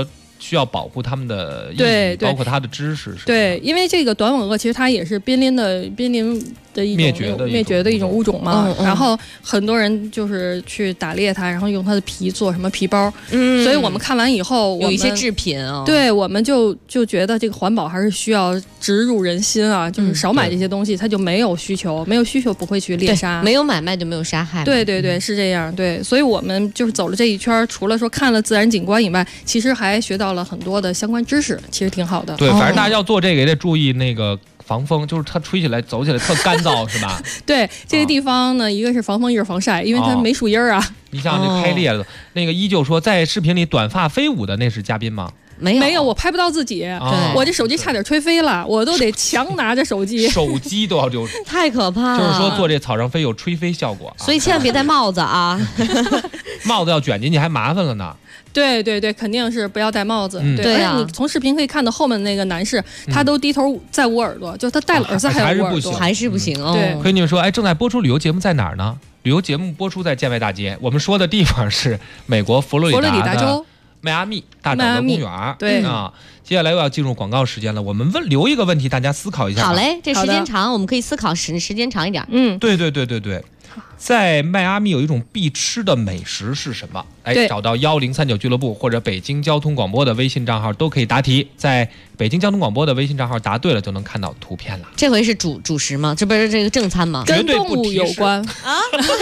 需要保护他们的意义， 对， 包括它的知识。 对，因为这个短吻鳄其实它也是濒临的一种灭绝的一种物种嘛。然后很多人就是去打猎它，然后用它的皮做什么皮包。所以我们看完以后， 有一些制品对，我们就觉得这个环保还是需要植入人心啊，就是少买这些东西，它就没有需求，没有需求不会去猎杀， 没有买卖就没有杀害。 对，是这样。对，所以我们就是走了这一圈，除了说看了自然景观以外，其实还学到了很多的相关知识，其实挺好的。 对，反正大家要做这个也得注意那个防风，就是它吹起来走起来特干燥是吧？ 对，这个地方呢，一个是防风，一个是防晒，因为它没树荫啊。 你像这开猎的那个依旧说，在视频里短发飞舞的那是嘉宾吗？ 没有，我拍不到自己，我这手机差点吹飞了，我都得强拿着手机， 手机都要丢， 太可怕了。 就是说做这草上飞有吹飞效果， 所以千万别戴帽子啊， 帽子要卷进去还麻烦了呢。 对，肯定是不要戴帽子。 对啊， 你从视频可以看到后面那个男士，他都低头在捂耳朵，就他戴了耳塞还捂耳朵， 还是不行哦。 对， 可以你们说，正在播出旅游节目在哪儿呢？旅游节目播出在建外大街，我们说的地方是美国佛罗里达州迈阿密大沼泽公园。 对啊，接下来又要进入广告时间了，我们留一个问题，大家思考一下。 好嘞，这时间长，我们可以思考时间长一点。 对。在迈阿密有一种必吃的美食是什么？找到1039俱乐部或者北京交通广播的微信账号都可以答题。在北京交通广播的微信账号答对了，就能看到图片了。 这回是主食吗？这不是这个正餐吗？ 跟动物有关啊！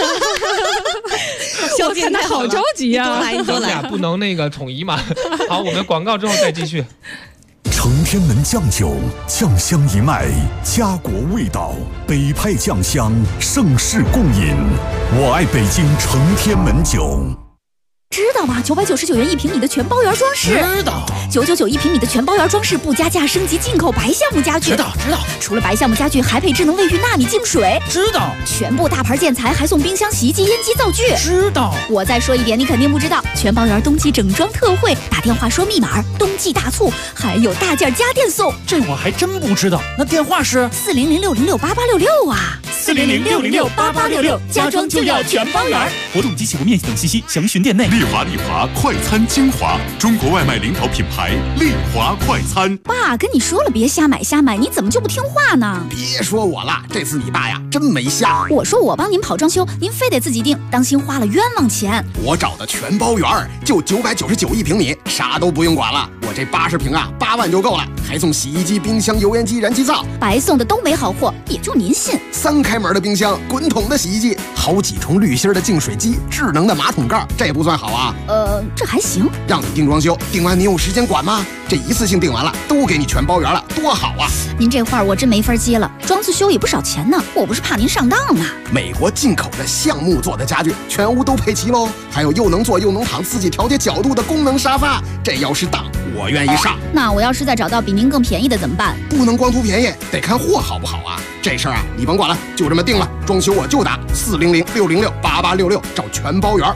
我看他好着急啊！ 你多来， 不能那个统一嘛。好，我们广告之后再继续。 承天门酱酒，酱香一脉，家国味道，北派酱香，盛世共饮。我爱北京承天门酒。 知道吗？999元1平米的全包圆装饰。 知道。 9991平米的全包圆装饰不加价，升级进口白橡木家具。 知道。 除了白橡木家具，还配智能卫浴纳米净水。 知道。 全部大牌建材还送冰箱、洗衣机、烟机、灶具。 知道。 我再说一点，你肯定不知道，全包圆冬季整装特惠，打电话说密码，冬季大促，还有大件家电送。 这我还真不知道。那电话是 400-606-8866啊 ，400-606-8866，家装就要全包圆。 活动及起步面积等信息详询店内。 丽华快餐精华，中国外卖领导品牌，丽华快餐。 爸跟你说了别瞎买，你怎么就不听话呢？ 别说我了，这次你爸呀真没瞎。 我说我帮您跑装修，您非得自己定，当心花了冤枉钱。 我找的全包圆，就999 1平米，啥都不用管了。我这80平啊，8万就够了，还送洗衣机、冰箱、油烟机、燃气灶， 白送的都没好货，也就您信。 3开门的冰箱，滚筒的洗衣机，好几重滤芯的净水机，智能的马桶盖，这不算好啊。 这还行。 让你定装修，定完你有时间管吗？这一次性定完了，都给你全包圆了，多好啊！ 您这话我真没法接了，装次修也不少钱呢，我不是怕您上当吗？ 美国进口的橡木做的家具，全屋都配齐喽，还有又能坐又能躺，自己调节角度的功能沙发，这要是当，我愿意上。 那我要是再找到比您更便宜的怎么办？ 不能光图便宜，得看货好不好啊！这事儿啊，你甭管了，就这么定了。装修我就打400-606-8866，找全包圆。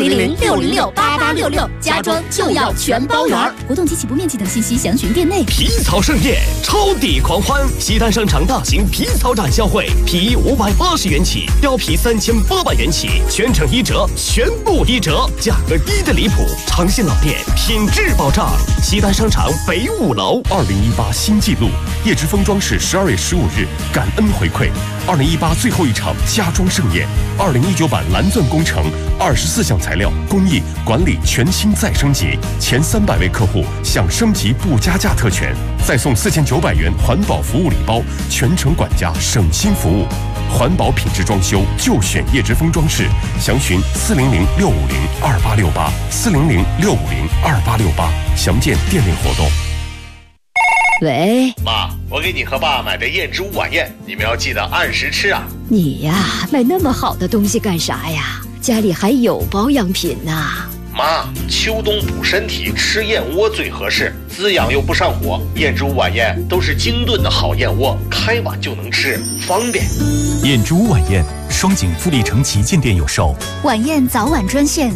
400-606-8866，家装就要全包圆。活动及起步面积等信息详询店内。 皮草盛宴，超抵狂欢！西单商场大型皮草展销会，皮衣580元起，貂皮3800元起，全程1折，全部1折，价格低的离谱。长线老店，品质保障。西单商场北5楼。 2018新纪录，叶之峰装饰12月15日感恩回馈，2018最后一场家装盛宴，2019版蓝钻工程24项材料工艺管理全新再升级，前300位客户享升级不加价特权，再送4900元环保服务礼包，全程管家省心服务。环保品质装修就选叶之峰装饰，详询400-650-2868，400-650-2868，详见店内活动。 喂， 妈，我给你和爸买的燕之屋晚宴，你们要记得按时吃啊。 你呀，买那么好的东西干啥呀？家里还有保养品呢。 妈，秋冬补身体，吃燕窝最合适，滋养又不上火。燕之屋晚宴都是精炖的好燕窝，开碗就能吃，方便。 燕之屋晚宴，双井富力城旗舰店有售。 晚宴早晚专线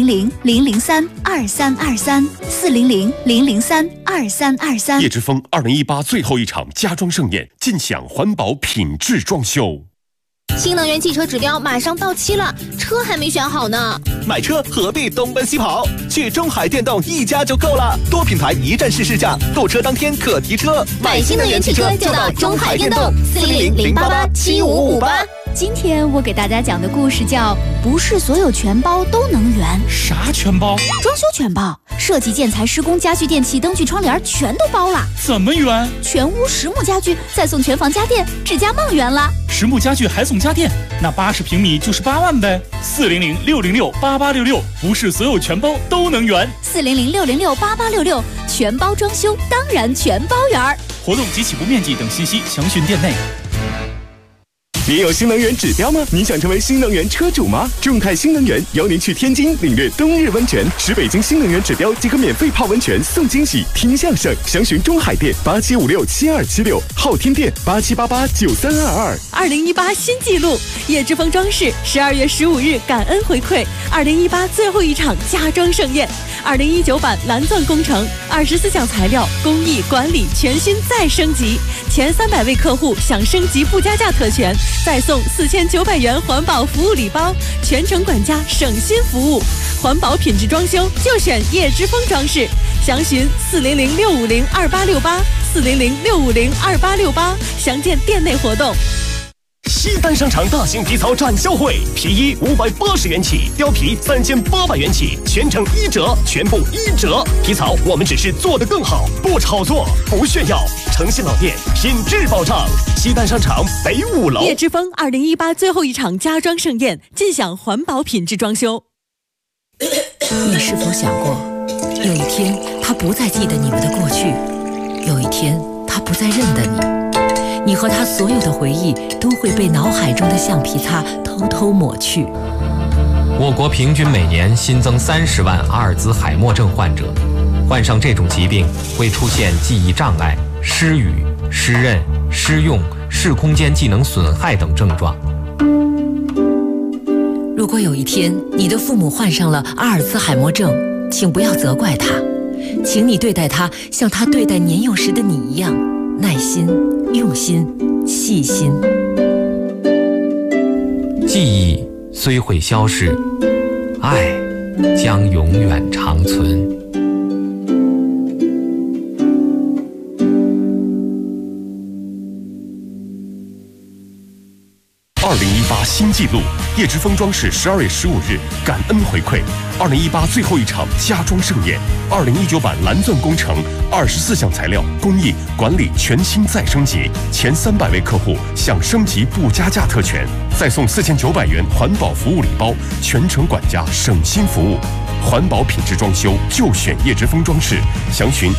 400-003-2323，400-003-2323。 叶之峰2018最后一场家装盛宴，尽享环保品质装修。 新能源汽车指标马上到期了，车还没选好呢。 买车何必东奔西跑？去中海电动一家就够了，多品牌一站式试驾，购车当天可提车。 买新能源汽车就到中海电动，400-088-7558。 今天我给大家讲的故事叫《不是所有全包都能圆》。 啥全包？ 装修全包，设计、建材、施工、家具、电器、灯具、窗帘全都包了。 怎么圆？ 全屋实木家具，再送全房家电，指甲梦圆了。 实木家具还送家电，那80平米就是8万呗。400-606-8866，不是所有全包都能圆。 400-606-8866，全包装修当然全包圆。 活动及起步面积等信息详询店内。 你有新能源指标吗？你想成为新能源车主吗？众泰新能源邀您去天津领略冬日温泉，持北京新能源指标即可免费泡温泉送惊喜，听相声。详询中海店87567276，昊天店87889322。 2018新纪录，叶之峰装饰12月15日感恩回馈2018最后一场家装盛宴，2019版蓝钻工程24项材料工艺管理全新再升级，前300位客户享升级不加价特权，再送4900元环保服务礼包，全程管家省心服务，环保品质装修就选叶之峰装饰，详询400-650-2868，400-650-2868，详见店内活动。 西单商场大型皮草展销会，皮衣580元起，貂皮3800元起，全程1折，全部1折。皮草我们只是做得更好，不炒作，不炫耀，诚信老店，品质保障。西单商场北5楼。 叶之峰2018最后一场家装盛宴，尽享环保品质装修。 你是否想过，有一天他不再记得你们的过去，有一天他不再认得你，你和他所有的回忆都会被脑海中的橡皮擦偷偷抹去。 我国平均每年新增30万阿尔兹海默症患者，患上这种疾病会出现记忆障碍、失语、失认、失用、视空间技能损害等症状。 如果有一天你的父母患上了阿尔兹海默症，请不要责怪他，请你对待他像他对待年幼时的你一样，耐心、用心、细心。 记忆虽会消逝，爱将永远长存。 2018新纪录，叶之峰装饰12月15日感恩回馈2018最后一场家装盛宴，2019版蓝钻工程24项材料工艺管理全新再升级，前300位客户享升级不加价特权，再送4900元环保服务礼包，全程管家省心服务。环保品质装修就选叶之峰装饰，详询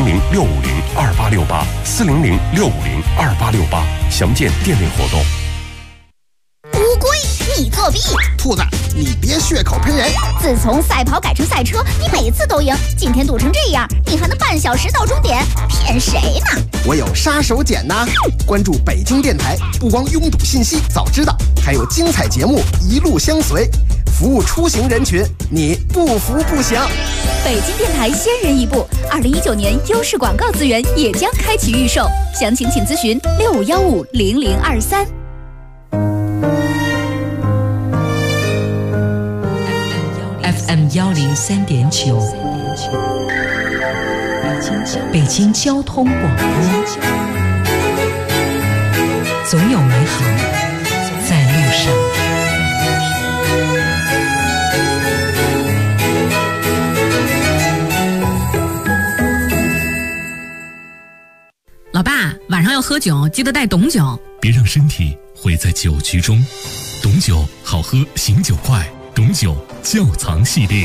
400-650-2868，400-650-2868，详见店内活动。 乌龟，你作弊！ 兔子，你别血口喷人！ 自从赛跑改成赛车，你每次都赢，今天赌成这样，你还能半小时到终点？骗谁呢？ 我有杀手锏呐！关注北京电台，不光拥堵信息早知道，还有精彩节目一路相随，服务出行人群，你不服不行。 北京电台先人一步，2019年优势广告资源也将开启预售，详情请咨询65150023。 FM 103.9，北京交通广播，总有美好在路上。 老爸，晚上要喝酒，记得带董酒。 别让身体毁在酒局中。董酒好喝，醒酒快。董酒窖藏系列。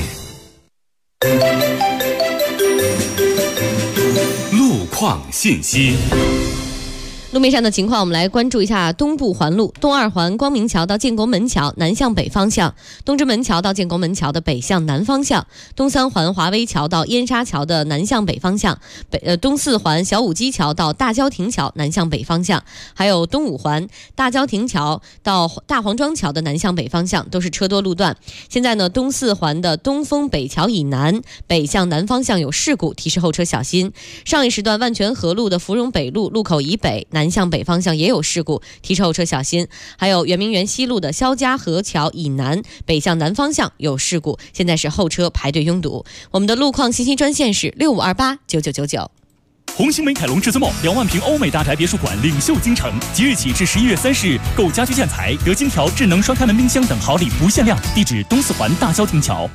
路况信息。 路面上的情况，我们来关注一下东部环路东二环光明桥到建国门桥南向北方向，东直门桥到建国门桥的北向南方向，东三环华威桥到燕莎桥的南向北方向，东四环小武基桥到大郊亭桥南向北方向，还有东五环大郊亭桥到大黄庄桥的南向北方向都是车多路段。现在呢，东四环的东风北桥以南北向南方向有事故，提示后车小心。上一时段万泉河路的芙蓉北路路口以北南南向北方向也有事故，提车后车小心。还有圆明园西路的肖家河桥以南北向南方向有事故，现在是后车排队拥堵。我们的路况信息专线是65289999。 红星美凯龙至尊梦2万平欧美大宅别墅馆领袖京城，即日起至11月30日，购家居建材得金条、智能双开门冰箱等好礼不限量。地址东四环大郊亭桥。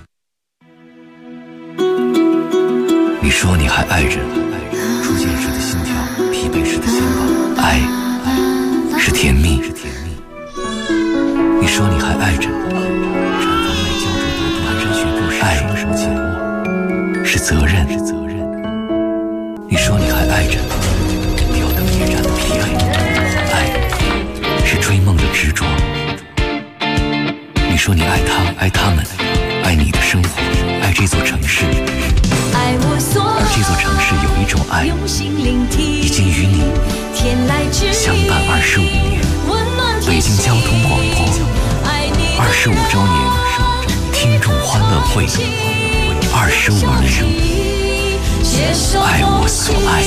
你说你还爱着初见时的心跳，疲惫时的向往，爱是甜蜜。你说你还爱着产房外焦灼多度蹒跚学步时双手紧握，是责任。你说你还爱着吊灯夜战的疲惫，爱是追梦的执着。你说你爱他，爱他们，爱你的生活，爱这座城市。而这座城市有一种爱，已经与你相伴25年。北京交通广播25周年听众欢乐会，25年。爱我所爱。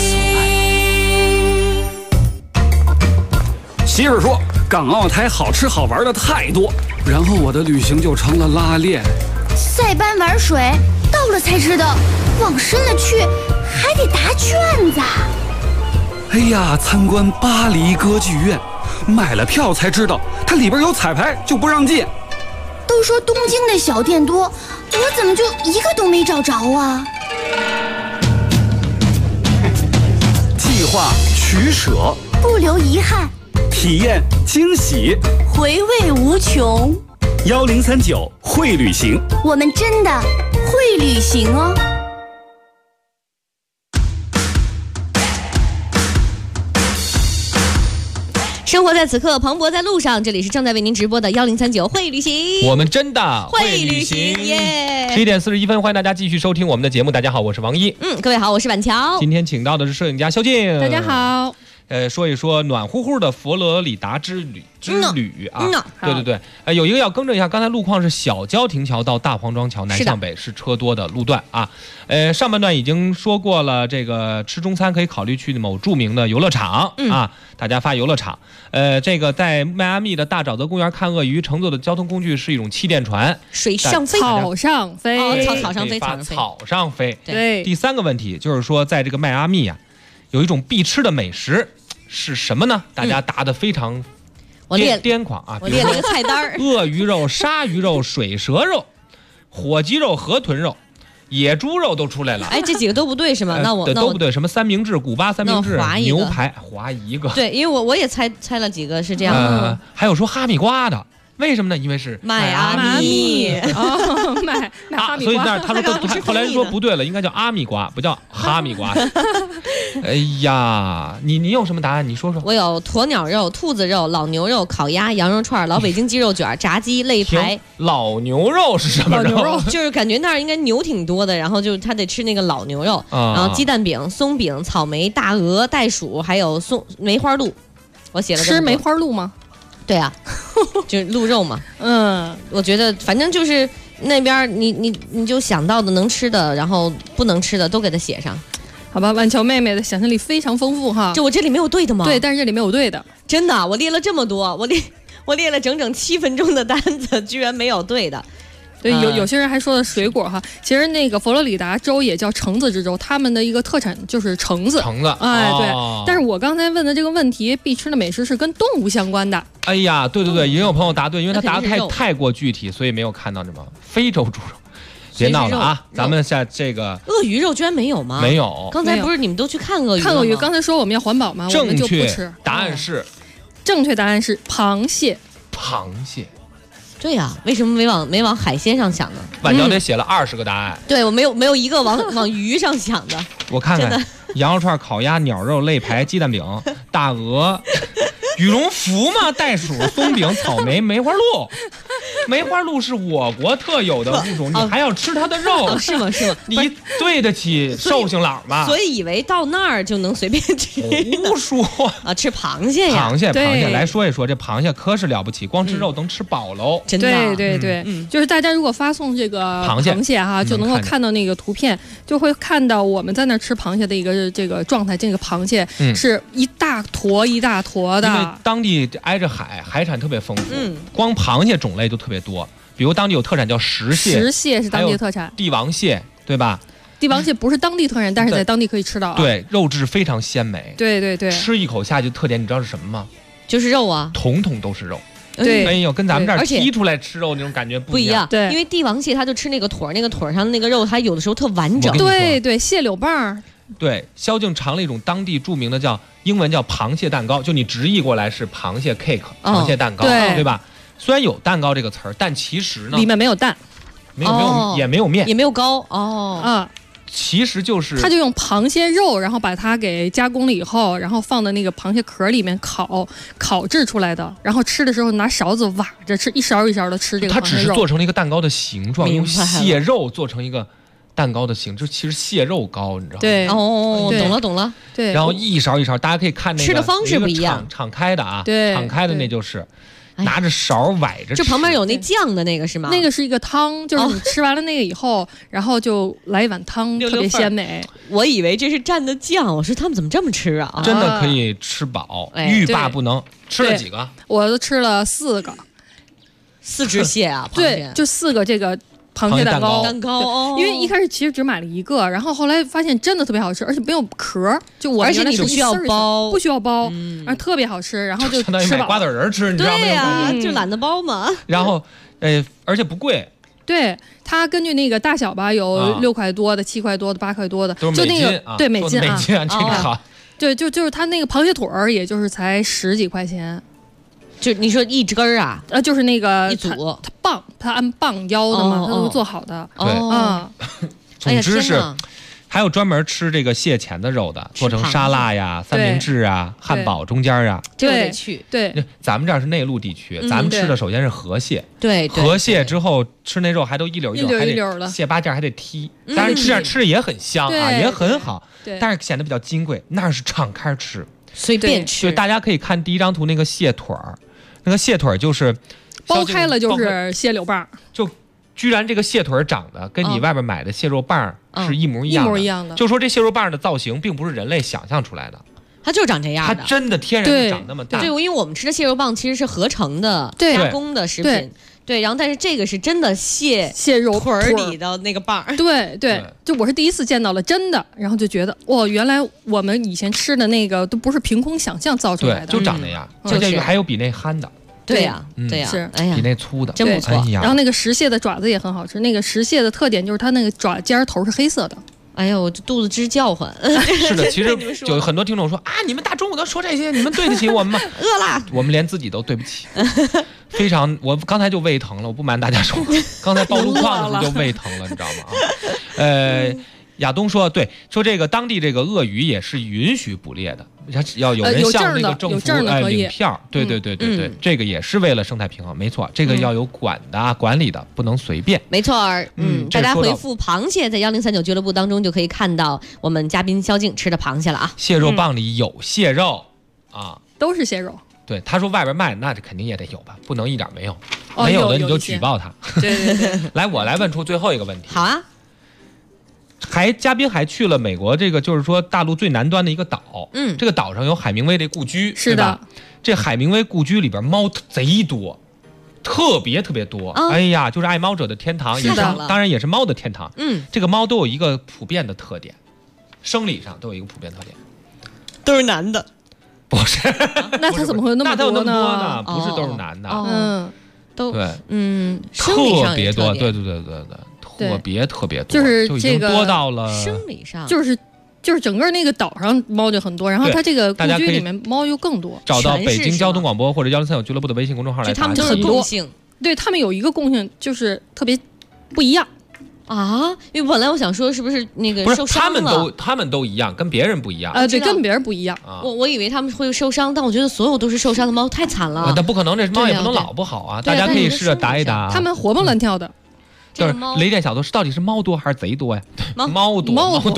媳妇说港澳台好吃好玩的太多，然后我的旅行就成了拉练。 塞班玩水，到了才知道，往深了去还得答卷子。 哎呀，参观巴黎歌剧院，买了票才知道它里边有彩排，就不让进。 都说东京的小店多，我怎么就一个都没找着啊？ 计划取舍， 不留遗憾， 体验惊喜， 回味无穷。 1039会旅行， 我们真的会旅行哦。 生活在此刻，磅礴在路上。这里是正在为您直播的1039会旅行， 我们真的会旅行耶 ！11点41分，欢迎大家继续收听我们的节目。大家好，我是王一。 各位好，我是板桥。 今天请到的是摄影家萧静。 大家好。 说一说暖乎乎的佛罗里达之旅啊！对，有一个要更正一下，刚才路况是小郊亭桥到大黄庄桥南向北是车多的路段啊。上半段已经说过了，这个吃中餐可以考虑去某著名的游乐场啊，大家发游乐场。这个在迈阿密的大沼泽公园看鳄鱼乘坐的交通工具是一种气垫船， 水上飞， 草上飞， 草上飞。 对。 第三个问题就是说，在这个迈阿密啊，有一种必吃的美食。是什么呢？大家答得非常癫狂啊！ 我列了一个菜单： 鳄鱼肉、鲨鱼肉、水蛇肉、火鸡肉、河豚肉、野猪肉都出来了。 哎，这几个都不对是吗？那我都不对。什么三明治、古巴三明治、牛排，划一个。 对，因为我也猜了几个是这样的。 还有说哈密瓜的。为什么呢？因为是迈阿密哦，迈哈密瓜， 所以那他说后来说不对了，应该叫阿密瓜，不叫哈密瓜。哎呀，你有什么答案？你说说。 我有鸵鸟肉、兔子肉、老牛肉、烤鸭、羊肉串、老北京鸡肉卷、炸鸡、肋排。 老牛肉是什么肉？ 老牛肉就是感觉那儿应该牛挺多的，然后就他得吃那个老牛肉，然后鸡蛋饼、松饼、草莓、大鹅、袋鼠，还有梅花鹿。我写了吃梅花鹿吗？ 对啊，就是鹿肉嘛。我觉得反正就是那边你就想到的能吃的，然后不能吃的都给它写上。 好吧，万乔妹妹的想象力非常丰富哈。 就我这里没有对的吗？ 对，但是这里没有对的。 真的，我列了这么多，我列了整整7分钟的单子，居然没有对的。 对，有些人还说的水果哈，其实那个佛罗里达州也叫橙子之州，他们的一个特产就是橙子。哎，对。但是我刚才问的这个问题，必吃的美食是跟动物相关的。 哎呀，对，也有朋友答对，因为他答得太过具体，所以没有看到什么非洲猪肉。别闹了啊！咱们下这个鳄鱼肉居然没有吗？ 没有。 刚才不是你们都去看鳄鱼了吗？ 看鳄鱼，刚才说我们要环保吗？我们就不吃。 正确答案是螃蟹。 螃蟹。 对呀，为什么没往海鲜上想呢？ 晚上得写了20个答案。 对，我没有一个往鱼上想的。 我看看，羊肉串、烤鸭、鸟肉、肋排、鸡蛋饼、大鹅、羽绒服嘛，袋鼠、松饼、草莓、梅花鹿。 梅花鹿是我国特有的物种，你还要吃它的肉？ 是吗？是吗？ 你对得起寿星佬吗？ 所以以为到那儿就能随便吃？ 胡说啊！吃螃蟹呀？ 螃蟹来说一说，这螃蟹可是了不起，光吃肉能吃饱喽。 真的？ 对，就是大家如果发送这个螃蟹哈，就能够看到那个图片，就会看到我们在那吃螃蟹的一个这个状态。这个螃蟹是一大坨一大坨的， 因为当地挨着海产特别丰富，光螃蟹种类就特别多。比如当地有特产叫石蟹， 石蟹是当地特产， 帝王蟹对吧？ 帝王蟹不是当地特产，但是在当地可以吃到。 对，肉质非常鲜美。 对， 吃一口下去的特点你知道是什么吗？ 就是肉啊， 统统都是肉。 对， 哎呦，跟咱们这儿剔出来吃肉那种感觉不一样。 对， 因为帝王蟹它就吃那个腿儿，那个腿儿上的那个肉，它有的时候特完整。 对，蟹柳棒。 对，萧敬尝了一种当地著名的英文叫螃蟹蛋糕，就你直译过来是螃蟹 cake，螃蟹蛋糕，对吧？虽然有蛋糕这个词儿，但其实呢， 里面没有蛋， 也没有面， 也没有糕其实就是他就用螃蟹肉，然后把它给加工了以后，然后放在那个螃蟹壳里面烤制出来的，然后吃的时候拿勺子挖着吃，一勺一勺的吃这个螃蟹肉。 它只是做成了一个蛋糕的形状，用蟹肉做成一个蛋糕的形，就其实蟹肉糕，你知道吗？ 对， 懂了。 对， 然后一勺一勺，大家可以看那个吃的方式不一样， 敞开的啊， 对， 敞开的那就是。拿着勺崴着吃， 这旁边有那酱的那个是吗？ 那个是一个汤，就是你吃完了那个以后，然后就来一碗汤，特别鲜美。 我以为这是蘸的酱，我说他们怎么这么吃啊？ 真的可以吃饱，欲罢不能。吃了几个？ 我都吃了4个 ，4只蟹啊！ 对，就4个这个。螃蟹蛋糕， 因为一开始其实只买了1个，然后后来发现真的特别好吃，而且没有壳，就我而且你不需要包， 不需要包，然后特别好吃，然后就相当于买瓜子仁吃，你知道吗？ 对呀，就懒得包嘛。 然后，而且不贵。 对，它根据那个大小吧，有6块多的、7块多的、8块多的， 就那个对美金啊，这个好。 对，就是它那个螃蟹腿儿，也就是才10几块钱。 就你说一根啊？ 就是那个一组， 它按磅腰的嘛，它都做好的。 总之是，还有专门吃这个蟹钳的肉的，做成沙拉呀、三明治啊、汉堡中间啊。 这得去。 对， 咱们这儿是内陆地区，咱们吃的首先是河蟹。 对， 河蟹之后吃那肉还都一溜一溜的， 蟹八件还得剔，但是这样吃也很香啊，也很好，但是显得比较金贵。那是敞开吃， 随便吃。 对，大家可以看第1张图那个蟹腿儿。那个蟹腿就是剥开了就是蟹柳棒， 就居然这个蟹腿长得跟你外边买的蟹肉棒是一模一样的，就说这蟹肉棒的造型并不是人类想象出来的， 它就长这样的， 它真的天然长那么大。 对，因为我们吃的蟹肉棒其实是合成的加工的食品。对，然后但是这个是真的蟹肉腿里的那个棒。 对，就我是第一次见到了真的，然后就觉得哇，原来我们以前吃的那个都不是凭空想象造出来的， 就长那样，而且还有比那憨的。 对呀， 是， 哎呀， 比那粗的真不错。 然后那个石蟹的爪子也很好吃，那个石蟹的特点就是它那个爪尖头是黑色的。 哎呦，我肚子直叫唤。 是的，其实有很多听众说啊，你们大中午都说这些，你们对得起我们吗？ 饿了， 我们连自己都对不起。非常，我刚才就胃疼了，我不瞒大家说，刚才报路况的时候就胃疼了，你知道吗？亚东说，对，说这个当地这个鳄鱼也是允许捕猎的，要有人向这个政府领票，对，这个也是为了生态平衡，没错，这个要有管理的，不能随便。 没错，大家回复螃蟹在1039俱乐部当中就可以看到我们嘉宾萧敬吃的螃蟹了啊。 蟹肉棒里有蟹肉啊， 都是蟹肉。 对，他说外边卖，那这肯定也得有吧，不能一点没有，没有的你就举报他。 对。 来，我来问出最后一个问题。 好啊。 嘉宾还去了美国，这个就是说大陆最南端的一个岛，这个岛上有海明威这故居， 是的。 这海明威故居里边猫贼多，特别多。哎呀，就是爱猫者的天堂，也是当然也是猫的天堂。这个猫都有一个普遍的特点，生理上都有一个普遍特点， 都是男的。 不是， 那他怎么会那么多呢？不是都是男的， 都对， 特别多，对。特别多， 就是就已经多到了生理上， 就是整个那个岛上猫就很多，然后它这个故居里面猫又更多。 找到北京交通广播或者1039俱乐部的微信公众号来查， 他们就是共性， 对他们有一个共性，就是特别不一样。 啊，因为本来我想说是不是那个受伤了？ 他们都一样，跟别人不一样。 对，跟别人不一样。 我以为他们会受伤，但我觉得所有都是受伤的猫太惨了。 那不可能，这猫也不能老不好啊！大家可以试着答一答。 他们活蹦乱跳的。 就是雷电小偷到底是猫多还是贼多呀？猫多， 猫多，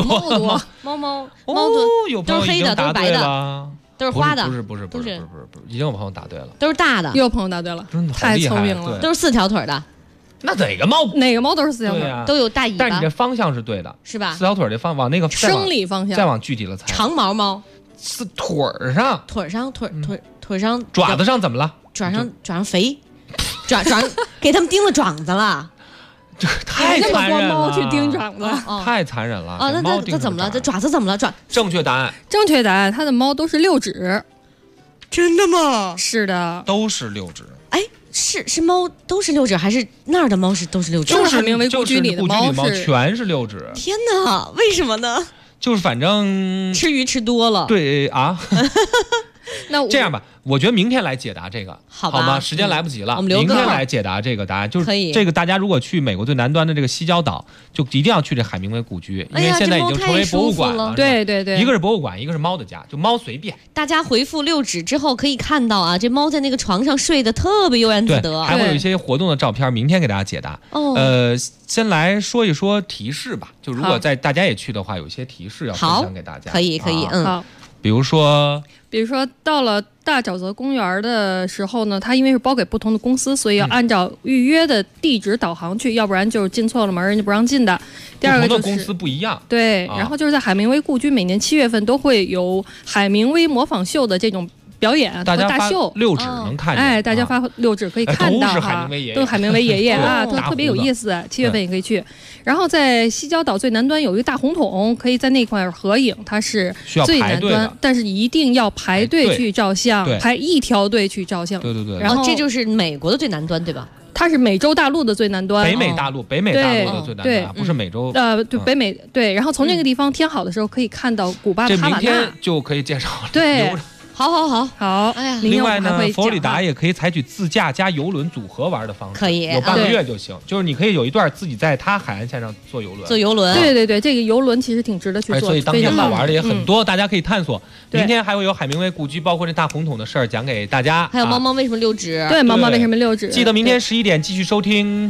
都是黑的，都是白的，都是花的。 不是，已经有朋友答对了， 都是大的。 又有朋友答对了， 真的太聪明了， 都是4条腿的。 那哪个猫都是4条腿啊？ 都有大尾巴。 但是你这方向是对的， 是吧？ 4条腿的往那个生理方向， 再往具体了猜。 长毛猫， 是腿上， 爪子上怎么了？ 爪上肥，爪给他们钉了爪子了。 这太残忍了！ 猫去叮爪子， 太残忍了啊！那怎么了？这爪子怎么了？ 正确答案， 它的猫都是6指。 真的吗？ 是的， 都是6指。 哎，是猫都是6指，还是那儿的猫都是6指？ 就是海明威故居里的猫全是6指。 天哪，为什么呢？ 就是反正吃鱼吃多了。 对啊。 那这样吧，我觉得明天来解答这个，好吗？时间来不及了，明天来解答这个答案。就是这个，大家如果去美国最南端的这个西郊岛，就一定要去这海明威故居，因为现在已经成为博物馆了。 对， 一个是博物馆，一个是猫的家，就猫随便。 大家回复6指之后可以看到啊，这猫在那个床上睡得特别悠然自得， 还会有一些活动的照片，明天给大家解答。先来说一说提示吧，就如果大家也去的话，有一些提示要分享给大家。 可以， 好。 比如说到了大沼泽公园的时候呢，它因为是包给不同的公司，所以要按照预约的地址导航去，要不然就是进错了门，人家不让进的。第二个就是不同的公司不一样。 对，然后就是在海明威故居，每年7月份都会有海明威模仿秀的这种表演和大秀 ，6指能看见。 大家发6指可以看到哈，都是海明威爷爷啊，特别有意思。7月份也可以去。然后在西郊岛最南端有一个大红桶，可以在那块合影，它是最南端，但是一定要排队去照相，排一条队去照相。 对。 然后这就是美国的最南端，对吧？ 它是美洲大陆的最南端， 北美大陆的最南端，不是美洲。 对，北美对。然后从这个地方天好的时候可以看到古巴的哈瓦那， 这明天就可以介绍了。 对。 好， 哎呀， 另外呢，佛罗里达也可以采取自驾加游轮组合玩的方式， 可以有半个月就行。就是你可以有一段自己在它海岸线上坐游轮， 对，这个游轮其实挺值得去做， 所以当天好玩的也很多，大家可以探索。明天还会有海明威故居，包括这大红桶的事儿讲给大家。 还有猫猫为什么6指？ 对，猫猫为什么6指？ 记得明天11点继续收听。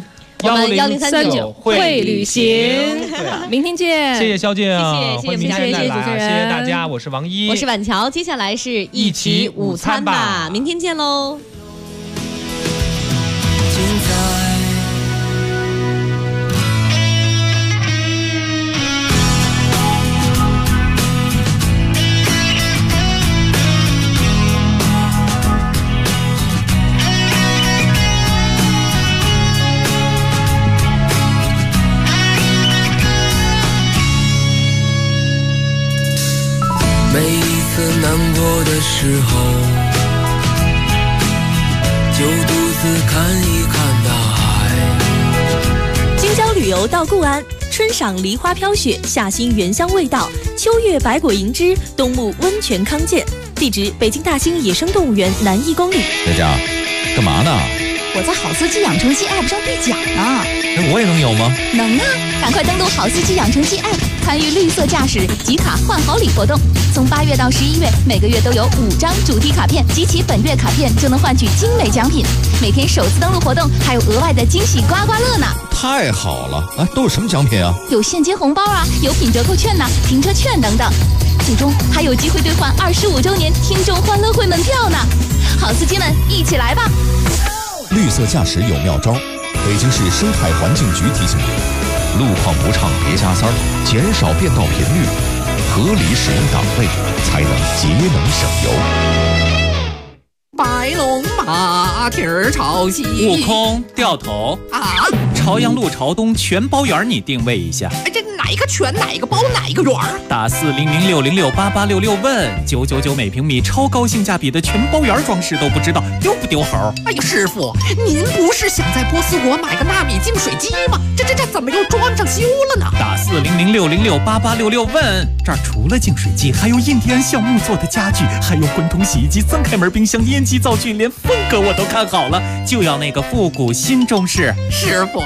1039 会旅行，明天见。 谢谢萧静， 谢谢主持人， 谢谢大家，我是王一， 我是婉乔。接下来是一起午餐吧，明天见喽。 难过的时候，就独自看一看大海。 京郊旅游到固安，春赏梨花飘雪，夏欣原香味道，秋月百果银枝，冬沐温泉康健。地址：北京大兴野生动物园南1公里。 佳佳，干嘛呢？ 我在好司机养成记 App 上兑奖呢。 我也能有吗？ 能啊！赶快登录好司机养成记 App， 参与绿色驾驶集卡换好礼活动。从8月到11月，每个月都有5张主题卡片，集齐本月卡片就能换取精美奖品。每天首次登录活动还有额外的惊喜刮刮乐呢！ 太好了！啊，都有什么奖品啊？ 有现金红包啊，有品折扣券呐，停车券等等。最终还有机会兑换25周年听众欢乐会门票呢！好司机们，一起来吧！ 绿色驾驶有妙招，北京市生态环境局提醒您：路况不畅别加塞儿，减少变道频率，合理使用档位，才能节能省油。 白龙马蹄儿朝西， 悟空掉头啊！ 朝阳路朝东全包圆，你定位一下。 这哪一个全，哪一个包，哪一个圆？ 打40060688866问999每平米，超高性价比的全包圆装饰都不知道，丢不丢猴？ 哎呀，师傅，您不是想在波斯国买个纳米净水机吗？这怎么又装上修了呢？ 打40060688866问，这儿除了净水机，还有印第安橡木做的家具，还有滚筒洗衣机、3开门冰箱、烟机灶具，连风格我都看好了，就要那个复古新中式。 师傅，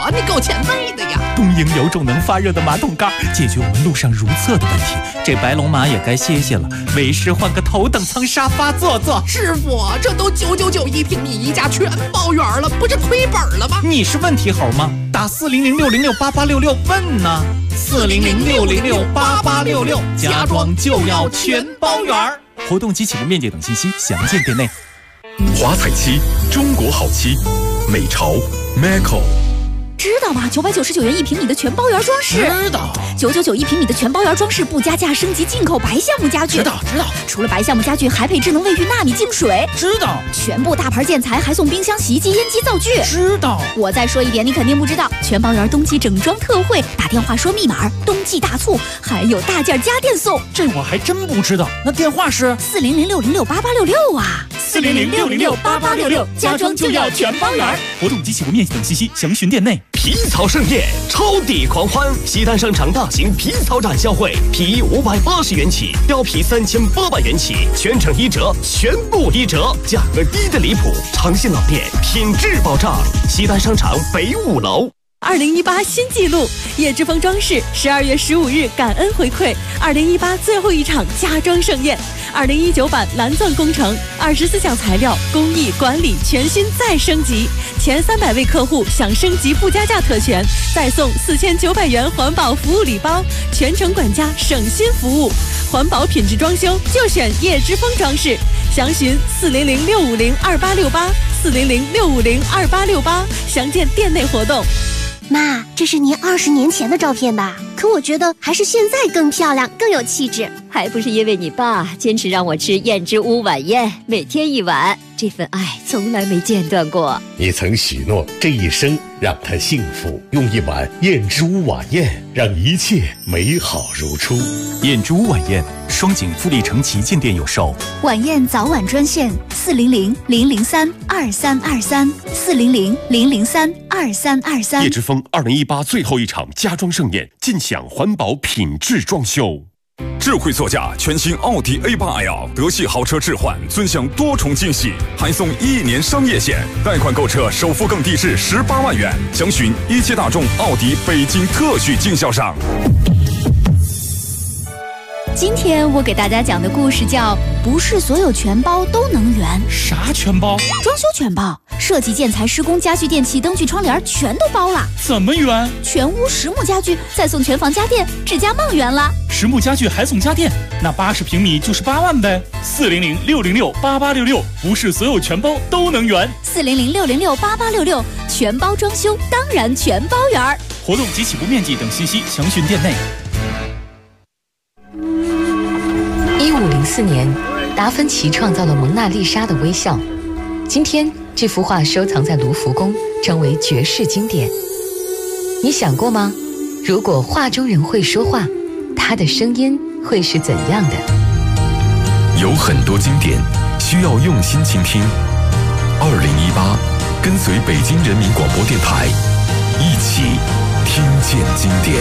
你够前卫的呀！ 东营有种能发热的马桶盖，解决我们路上如厕的问题。这白龙马也该歇歇了，为师换个头等舱沙发坐坐。 师傅，这都999一平米一家全包圆了，不是亏本了吗？ 你是问题猴吗？打400-606-8866问呢。400-606-8866，家装就要全包圆。活动及起步面积等信息详见店内。 华彩漆，中国好漆，美潮 Maco。 知道吗？999元一平米的全包圆装饰。 知道。 999一平米的全包圆装饰不加价升级进口白橡木家具。 知道。 除了白橡木家具，还配智能卫浴纳米净水。 知道。 全部大牌建材还送冰箱、洗衣机、烟机、灶具。 知道。 我再说一点，你肯定不知道，全包圆冬季整装特惠，打电话说密码，冬季大促，还有大件家电送。 这我还真不知道。那电话是 400-606-8866啊。 400-606-8866，家装就要全包圆。 活动及起步面积等信息详询店内。 皮草盛宴，超抵狂欢！西单商场大型皮草展销会，皮衣580元起，貂皮3800元起，全程1折，全部1折，价格低的离谱，长信老店，品质保障。西单商场北5楼。 2018新纪录，叶之峰装饰12月15日感恩回馈2018最后一场家装盛宴，2019版蓝钻工程24项材料工艺管理全新再升级，前300位客户享升级不加价特权，再送4900元环保服务礼包，全程管家省心服务，环保品质装修就选叶之峰装饰，详询400-650-2868，400-650-2868，详见店内活动。 妈，这是您20年前的照片吧？可我觉得还是现在更漂亮，更有气质。 还不是因为你爸坚持让我吃燕之屋晚宴，每天1碗，这份爱从来没间断过。 你曾许诺这一生让他幸福，用1碗燕之屋晚宴让一切美好如初。 燕之屋晚宴，双井富力城旗舰店有售。 晚宴早晚专线400-003-2323，400-003-2323。 叶之峰2018最后一场家装盛宴，尽享环保品质装修。 智慧座驾，全新奥迪A8L，德系豪车置换，尊享多重惊喜，还送1年商业险，贷款购车首付更低至18万元。详询一汽大众奥迪北京特许经销商。 今天我给大家讲的故事叫《不是所有全包都能圆》。 啥全包？ 装修全包，设计、建材、施工、家具、电器、灯具、窗帘全都包了。 怎么圆？ 全屋实木家具，再送全房家电，指甲梦圆了。 实木家具还送家电，那80平米就是8万呗。400-606-8866，不是所有全包都能圆。 400-606-8866，全包装修当然全包圆。 活动及起步面积等信息详询店内。 1504年，达芬奇创造了蒙娜丽莎的微笑。今天，这幅画收藏在卢浮宫，成为绝世经典。你想过吗？如果画中人会说话，他的声音会是怎样的？ 有很多经典需要用心倾听。2018，跟随北京人民广播电台，一起听见经典。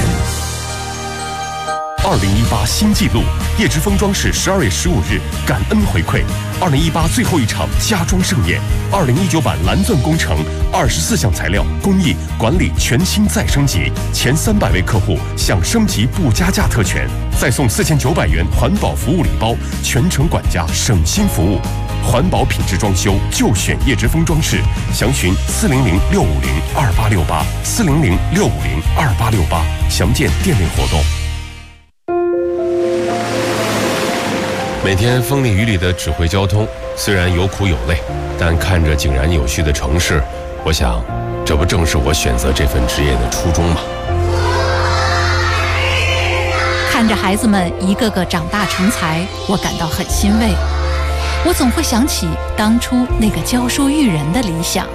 2018新纪录，叶之峰装饰12月15日感恩回馈2018最后一场家装盛宴，2019版蓝钻工程24项材料工艺管理全新再升级，前300位客户享升级不加价特权，再送4900元环保服务礼包，全程管家省心服务。环保品质装修就选叶之峰装饰，详询400-650-2868，400-650-2868，详见店内活动。 每天风里雨里的指挥交通，虽然有苦有累，但看着井然有序的城市，我想，这不正是我选择这份职业的初衷吗？ 看着孩子们一个个长大成才，我感到很欣慰。我总会想起当初那个教书育人的理想。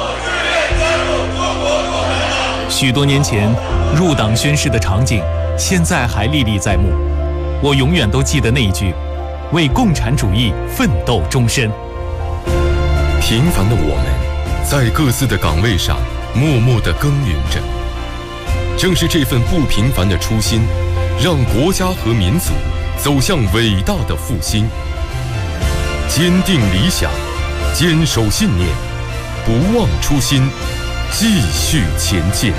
许多年前入党宣誓的场景，现在还历历在目。我永远都记得那一句：为共产主义奋斗终身。 平凡的我们，在各自的岗位上默默地耕耘着。正是这份不平凡的初心，让国家和民族走向伟大的复兴。坚定理想，坚守信念，不忘初心， 继续前进。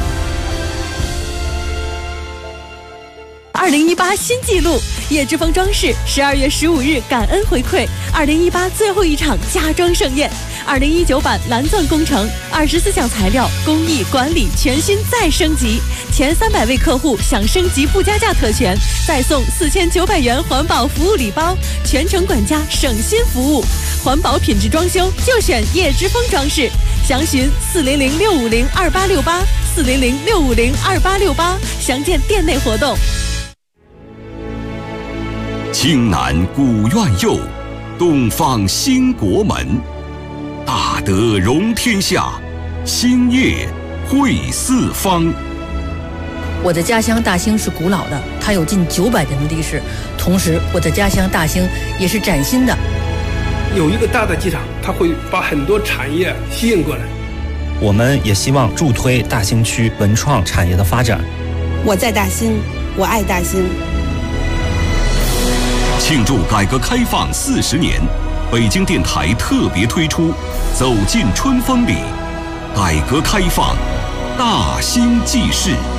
2018新纪录，叶之峰装饰12月15日感恩回馈2018最后一场家装盛宴，2019版蓝钻工程24项材料工艺管理全新再升级，前300位客户享升级附加价特权，再送4900元环保服务礼包，全程管家省心服务，环保品质装修就选叶之峰装饰，详询400-650-2868，400-650-2868，详见店内活动。 青南古院右，东方兴国门。大德容天下，兴业惠四方。 我的家乡大兴是古老的，它有近900年的历史。同时，我的家乡大兴也是崭新的。 有一个大的机场，它会把很多产业吸引过来。 我们也希望助推大兴区文创产业的发展。 我在大兴，我爱大兴。 庆祝改革开放40年，北京电台特别推出《走进春风里》，改革开放大兴纪事。